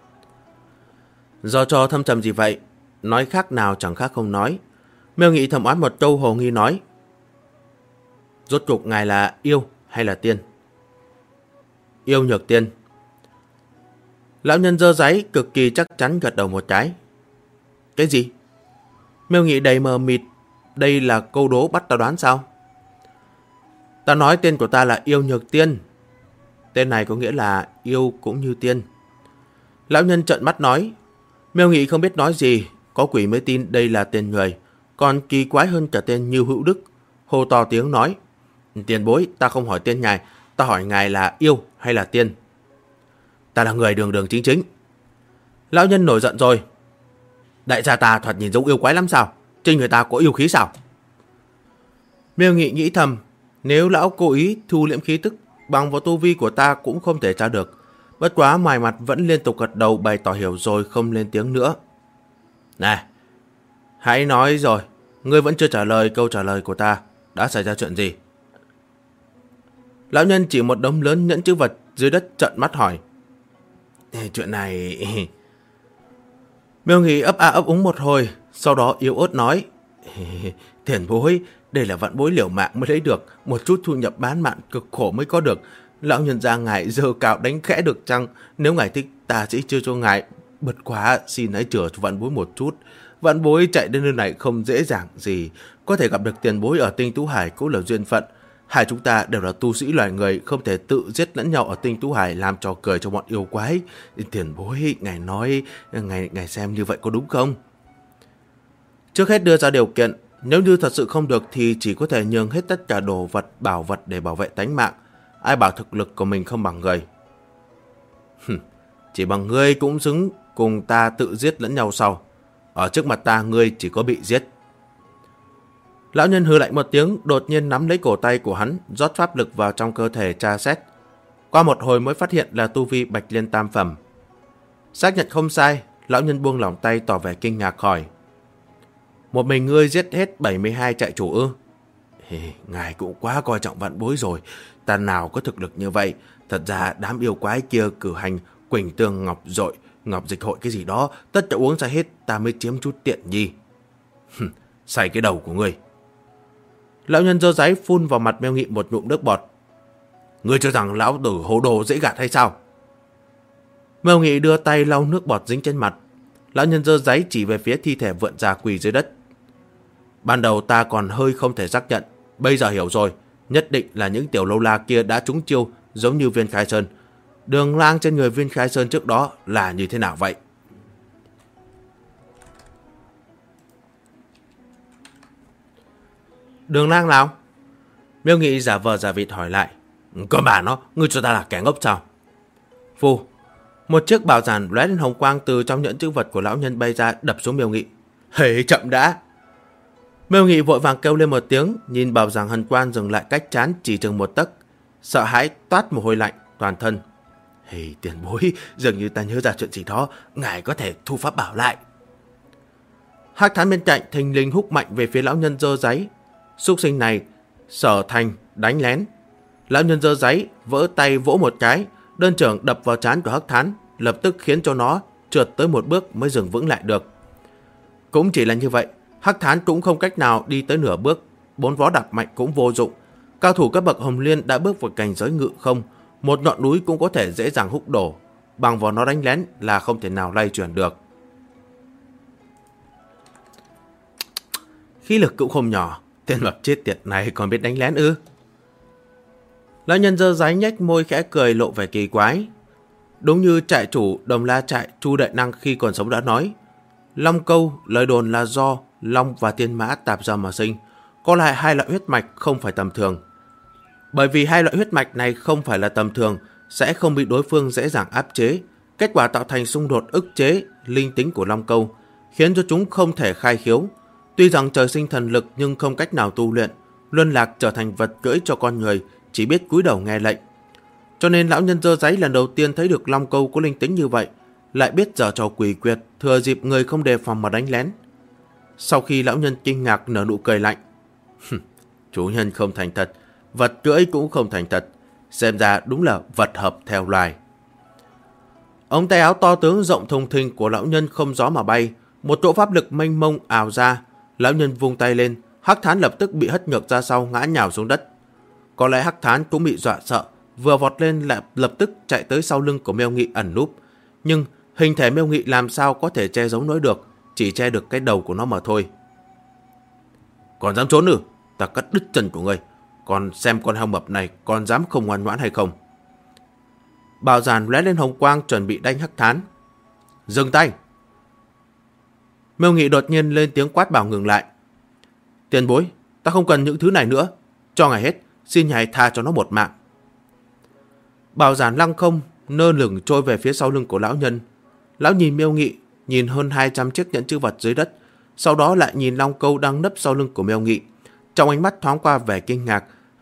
S1: Do cho thâm trầm gì vậy? Nói khác nào chẳng khác không nói. Miêu Nghị thầm oán một câu, hồ nghi nói: Rốt cuộc ngài là yêu hay là tiên? Yêu nhược tiên. Lão nhân giơ giấy, cực kỳ chắc chắn gật đầu một cái. Cái gì? Miêu Nghị đầy mờ mịt. Đây là câu đố bắt ta đoán sao? Ta nói tên của ta là yêu nhược tiên. Tên này có nghĩa là yêu cũng như tiên. Lão nhân trợn mắt nói. Miêu Nghị không biết nói gì, có quỷ mới tin đây là tên người, còn kỳ quái hơn cả tên Như Hữu Đức. Hô to tiếng nói: Tiền bối, ta không hỏi tên ngài, ta hỏi ngài là yêu hay là tiên? Ta là người đường đường chính chính. Lão nhân nổi giận rồi. Đại gia ta thoạt nhìn giống yêu quái lắm sao? Trên người ta có yêu khí sao? Miêu Nghị nghĩ thầm, nếu lão cố ý thu liễm khí tức, bằng vào tu vi của ta cũng không thể tra được. Bất quá ngoài mặt vẫn liên tục gật đầu bày tỏ hiểu rồi, không lên tiếng nữa. Này, hãy nói rồi, ngươi vẫn chưa trả lời câu trả lời của ta. Đã xảy ra chuyện gì? Lão nhân chỉ một đống lớn nhẫn chữ vật dưới đất trợn mắt hỏi. Chuyện này... Miêu Nghị ấp a ấp úng một hồi, sau đó yếu ớt nói. Tiền bối, đây là vạn bối liều mạng mới lấy được, một chút thu nhập bán mạng cực khổ mới có được. Lão nhân gia ngài giờ cạo đánh khẽ được chăng? Nếu ngài thích ta sẽ chưa cho ngài. Bật quá, xin hãy chừa cho vạn bối một chút. Vạn bối chạy đến nơi này không dễ dàng gì. Có thể gặp được tiền bối ở Tinh Tú Hải cũng là duyên phận. Hai chúng ta đều là tu sĩ loài người, không thể tự giết lẫn nhau ở Tinh Tú Hải làm trò cười cho bọn yêu quái. Tiền bối, ngài nói, ngài xem như vậy có đúng không? Trước hết đưa ra điều kiện, nếu như thật sự không được thì chỉ có thể nhường hết tất cả đồ vật, bảo vật để bảo vệ tánh mạng. Ai bảo thực lực của mình không bằng người. Chỉ bằng ngươi cũng xứng cùng ta tự giết lẫn nhau sau. Ở trước mặt ta ngươi chỉ có bị giết. Lão nhân hừ lạnh một tiếng, đột nhiên nắm lấy cổ tay của hắn, rót pháp lực vào trong cơ thể tra xét. Qua một hồi mới phát hiện là tu vi Bạch Liên tam phẩm. Xác nhận không sai, lão nhân buông lỏng tay tỏ vẻ kinh ngạc hỏi. Một mình ngươi giết hết 72 trại chủ ư? Ngài cũng quá coi trọng vạn bối rồi, ta nào có thực lực như vậy. Thật ra đám yêu quái kia cử hành Quỳnh Tương Ngọc Dội, Ngọc Dịch Hội cái gì đó, tất cả uống ra hết ta mới chiếm chút tiện nghi. Xài cái đầu của ngươi. Lão nhân giơ giấy phun vào mặt Miêu Nghị một ngụm nước bọt. Ngươi cho rằng lão tử hồ đồ dễ gạt hay sao? Miêu Nghị đưa tay lau nước bọt dính trên mặt. Lão nhân giơ giấy chỉ về phía thi thể vượn già quỳ dưới đất. Ban đầu ta còn hơi không thể xác nhận, bây giờ hiểu rồi, nhất định là những tiểu lâu la kia đã trúng chiêu giống như Viên Khai Sơn. Đường lang trên người Viên Khai Sơn trước đó là như thế nào vậy? Đường lang nào? Miêu Nghị giả vờ giả vịt hỏi lại. Cơ bản nó, ngươi cho ta là kẻ ngốc sao? Phù, một chiếc bào giản lóe lên hồng quang từ trong nhẫn chữ vật của lão nhân bay ra đập xuống Miêu Nghị. Hề chậm đã! Miêu Nghị vội vàng kêu lên một tiếng, nhìn bào giản hần quang dừng lại cách trán chỉ chừng một tấc, sợ hãi toát mồ hôi lạnh toàn thân. Hề tiền bối, dường như ta nhớ ra chuyện gì đó, ngài có thể thu pháp bảo lại. Hắc Thán bên cạnh thình lình húc mạnh về phía lão nhân giơ giấy. Súc sinh này sở thành đánh lén. Lão nhân giơ giấy vỡ tay vỗ một cái, đơn trưởng đập vào trán của Hắc Thán, lập tức khiến cho nó trượt tới một bước mới dừng vững lại được. Cũng chỉ là như vậy, Hắc Thán cũng không cách nào đi tới nửa bước, bốn vó đạp mạnh cũng vô dụng. Cao thủ cấp bậc Hồng Liên đã bước vào cảnh giới ngự không, một ngọn núi cũng có thể dễ dàng húc đổ, bằng vào nó đánh lén là không thể nào lay chuyển được. Khí lực cũng không nhỏ, tên mập chết tiệt này còn biết đánh lén ư? Lão nhân giơ giấy nhếch môi khẽ cười lộ vẻ kỳ quái. Đúng như trại chủ Đồng La trại Chu Đại Năng khi còn sống đã nói, Long Câu lời đồn là do Long và Tiên Mã tạp ra mà sinh, có lại hai loại huyết mạch không phải tầm thường. Bởi vì hai loại huyết mạch này không phải là tầm thường, sẽ không bị đối phương dễ dàng áp chế, kết quả tạo thành xung đột ức chế linh tính của Long Câu, khiến cho chúng không thể khai khiếu. Tuy rằng trời sinh thần lực nhưng không cách nào tu luyện, luân lạc trở thành vật cưỡi cho con người, chỉ biết cúi đầu nghe lệnh. Cho nên lão nhân giơ giấy lần đầu tiên thấy được Long Câu có linh tính như vậy, lại biết giở trò quỷ quyệt, thừa dịp người không đề phòng mà đánh lén. Sau khi lão nhân kinh ngạc nở nụ cười lạnh. Chủ nhân không thành thật, vật cưỡi cũng không thành thật, xem ra đúng là vật hợp theo loài. Ống tay áo to tướng rộng thùng thình của lão nhân không gió mà bay, một chỗ pháp lực mênh mông ào ra. Lão nhân vung tay lên, Hắc Thán lập tức bị hất ngược ra sau, ngã nhào xuống đất. Có lẽ Hắc Thán cũng bị dọa sợ, vừa vọt lên lại lập tức chạy tới sau lưng của Miêu Nghị ẩn núp. Nhưng hình thể Miêu Nghị làm sao có thể che giấu nổi được, chỉ che được cái đầu của nó mà thôi. Còn dám trốn ư? Ta cắt đứt chân của ngươi, còn xem con heo mập này còn dám không ngoan ngoãn hay không. Bào giản lóe lên hồng quang chuẩn bị đánh Hắc Thán. Dừng tay! Miêu Nghị đột nhiên lên tiếng quát bảo ngừng lại. Tiền bối, ta không cần những thứ này nữa, cho ngài hết, xin ngài tha cho nó một mạng. Bào giản lăng không nơ lửng trôi về phía sau lưng của lão nhân. Lão nhìn Miêu Nghị, nhìn hơn 200 chiếc nhẫn chữ vật dưới đất, sau đó lại nhìn Long Câu đang nấp sau lưng của Miêu Nghị. Trong ánh mắt thoáng qua vẻ kinh ngạc,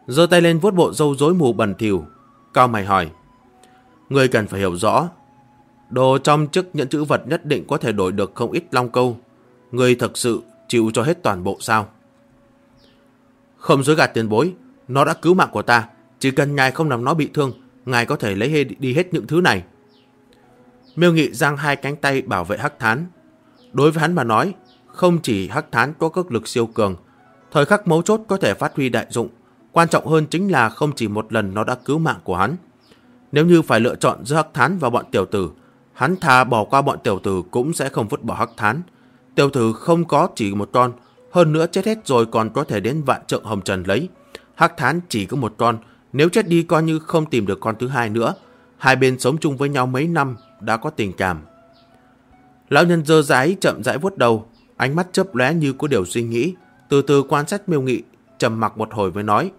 S1: giơ tay lên vuốt bộ râu rối mù bẩn thỉu, cau mày hỏi. Ngươi cần phải hiểu rõ, đồ trong chiếc nhẫn trữ vật nhất định có thể đổi được không ít long câu. Ngươi thực sự chịu cho hết toàn bộ sao? Không dối gạt tiền bối, nó đã cứu mạng của ta. Chỉ cần ngài không làm nó bị thương, ngài có thể lấy đi hết những thứ này. Miêu Nghị giang hai cánh tay bảo vệ Hắc Thán. Đối với hắn mà nói, không chỉ Hắc Thán có cước lực siêu cường, thời khắc mấu chốt có thể phát huy đại dụng. Quan trọng hơn chính là không chỉ một lần nó đã cứu mạng của hắn. Nếu như phải lựa chọn giữa Hắc Thán và bọn tiểu tử, hắn thà bỏ qua bọn tiểu tử cũng sẽ không vứt bỏ Hắc Thán. Tiểu tử không có chỉ một con, hơn nữa chết hết rồi còn có thể đến vạn trượng hồng trần lấy. Hắc Thán chỉ có một con, nếu chết đi coi như không tìm được con thứ hai nữa. Hai bên sống chung với nhau mấy năm, đã có tình cảm. Lão nhân dơ dáy chậm rãi vuốt đầu, ánh mắt chớp lóe như có điều suy nghĩ, từ từ quan sát Miêu Nghị, trầm mặc một hồi mới nói.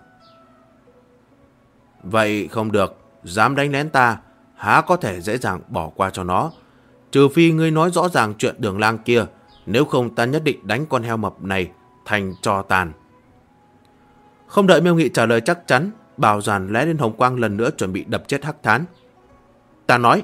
S1: Vậy không được, dám đánh lén ta, há có thể đễ dàng bỏ qua cho nó. Trừ phi ngươi nói rõ ràng chuyện Đường Lang kia, nếu không ta nhất định đánh con heo mập này thành tro tàn. Không đợi Miêu Nghị trả lời chắc chắn, Bảo Giản lóe lên hồng quang lần nữa chuẩn bị đập chết Hắc Thán. Ta nói.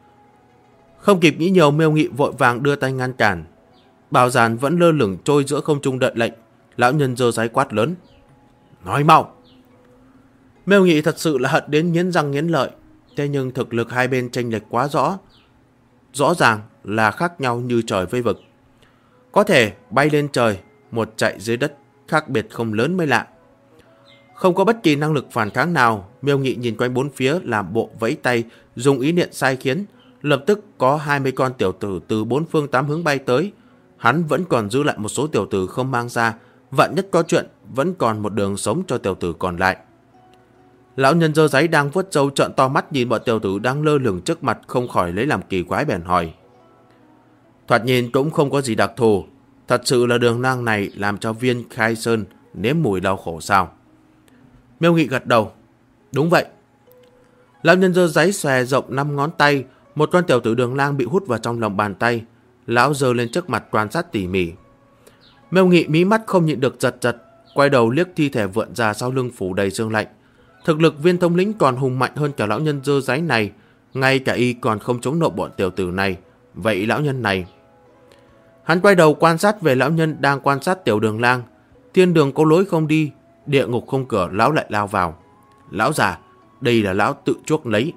S1: Không kịp nghĩ nhiều, Miêu Nghị vội vàng đưa tay ngăn cản. Bảo Giản vẫn lơ lửng trôi giữa không trung đợi lệnh. Lão nhân giơ giấy quát lớn. Nói mau. Miêu Nghị thật sự là hận đến nghiến răng nghiến lợi. Thế nhưng thực lực hai bên chênh lệch quá rõ. Rõ ràng là khác nhau như trời với vực. Có thể bay lên trời, một chạy dưới đất, khác biệt không lớn mới lạ. Không có bất kỳ năng lực phản kháng nào, Miêu Nghị nhìn quanh bốn phía làm bộ vẫy tay, dùng ý niệm sai khiến. Lập tức có 20 con tiểu tử từ bốn phương tám hướng bay tới. Hắn vẫn còn giữ lại một số tiểu tử không mang ra, vạn nhất có chuyện vẫn còn một đường sống cho tiểu tử còn lại. Lão nhân dơ giấy đang vuốt râu trợn to mắt nhìn bọn tiểu tử đang lơ lửng trước mặt, không khỏi lấy làm kỳ quái bèn hỏi. Thoạt nhìn cũng không có gì đặc thù, thật sự là Đường Lang này làm cho Viên Khai Sơn nếm mùi đau khổ sao? Miêu Nghị gật đầu. Đúng vậy. Lão nhân giơ giấy xòe rộng 5 ngón tay, một con tiểu tử Đường Lang bị hút vào trong lòng bàn tay. Lão giơ lên trước mặt quan sát tỉ mỉ. Miêu Nghị mí mắt không nhịn được giật giật, quay đầu liếc thi thể vượn ra sau lưng phủ đầy sương lạnh. Thực lực Viên thống lĩnh còn hùng mạnh hơn cả lão nhân dơ giấy này, ngay cả y còn không chống nộ bọn tiểu tử này. Vậy lão nhân này? Hắn quay đầu quan sát về lão nhân đang quan sát tiểu Đường Lang. Thiên đường có lối không đi, địa ngục không cửa, lão lại lao vào. Lão già, đây là lão tự chuốc lấy.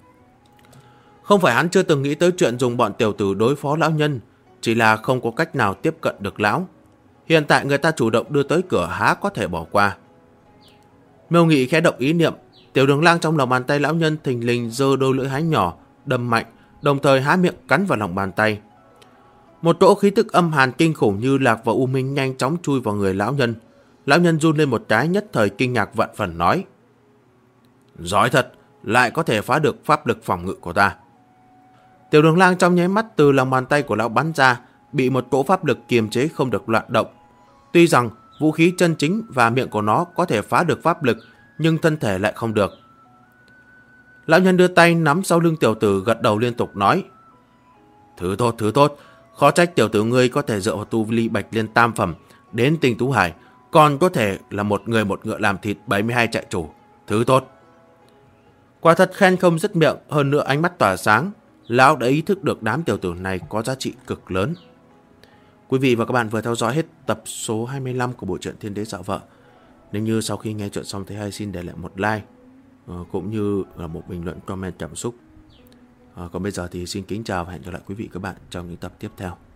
S1: Không phải hắn chưa từng nghĩ tới chuyện dùng bọn tiểu tử đối phó lão nhân, chỉ là không có cách nào tiếp cận được lão. Hiện tại người ta chủ động đưa tới cửa, há có thể bỏ qua. Miêu Nghị khẽ động ý niệm, tiểu Đường Lang trong lòng bàn tay lão nhân thình lình giơ đôi lưỡi hái nhỏ, đâm mạnh, đồng thời há miệng cắn vào lòng bàn tay. Một cỗ khí tức âm hàn kinh khủng như lạc và u minh nhanh chóng chui vào người lão nhân. Lão nhân run lên một cái, nhất thời kinh ngạc vạn phần nói. Giỏi thật, lại có thể phá được pháp lực phòng ngự của ta. Tiểu Đường Lang trong nháy mắt từ lòng bàn tay của lão bắn ra, bị một cỗ pháp lực kiềm chế không được loạn động. Tuy rằng vũ khí chân chính và miệng của nó có thể phá được pháp lực, nhưng thân thể lại không được. Lão nhân đưa tay nắm sau lưng tiểu tử, gật đầu liên tục nói. Thứ tốt, khó trách tiểu tử ngươi có thể dựa vào tu vi Bạch Liên tam phẩm đến Tinh Tú Hải, còn có thể là một người một ngựa làm thịt 72 trại chủ. Thứ tốt. Quả thật khen không dứt miệng, hơn nữa ánh mắt tỏa sáng. Lão đã ý thức được đám tiểu tử này có giá trị cực lớn. Quý vị và các bạn vừa theo dõi hết tập số 25 của bộ truyện Thiên Đế Dạo Vợ. Nếu như sau khi nghe chuyện xong thấy hay, xin để lại một like cũng như là một bình luận comment cảm xúc. Còn bây giờ thì xin kính chào và hẹn gặp lại quý vị và các bạn trong những tập tiếp theo.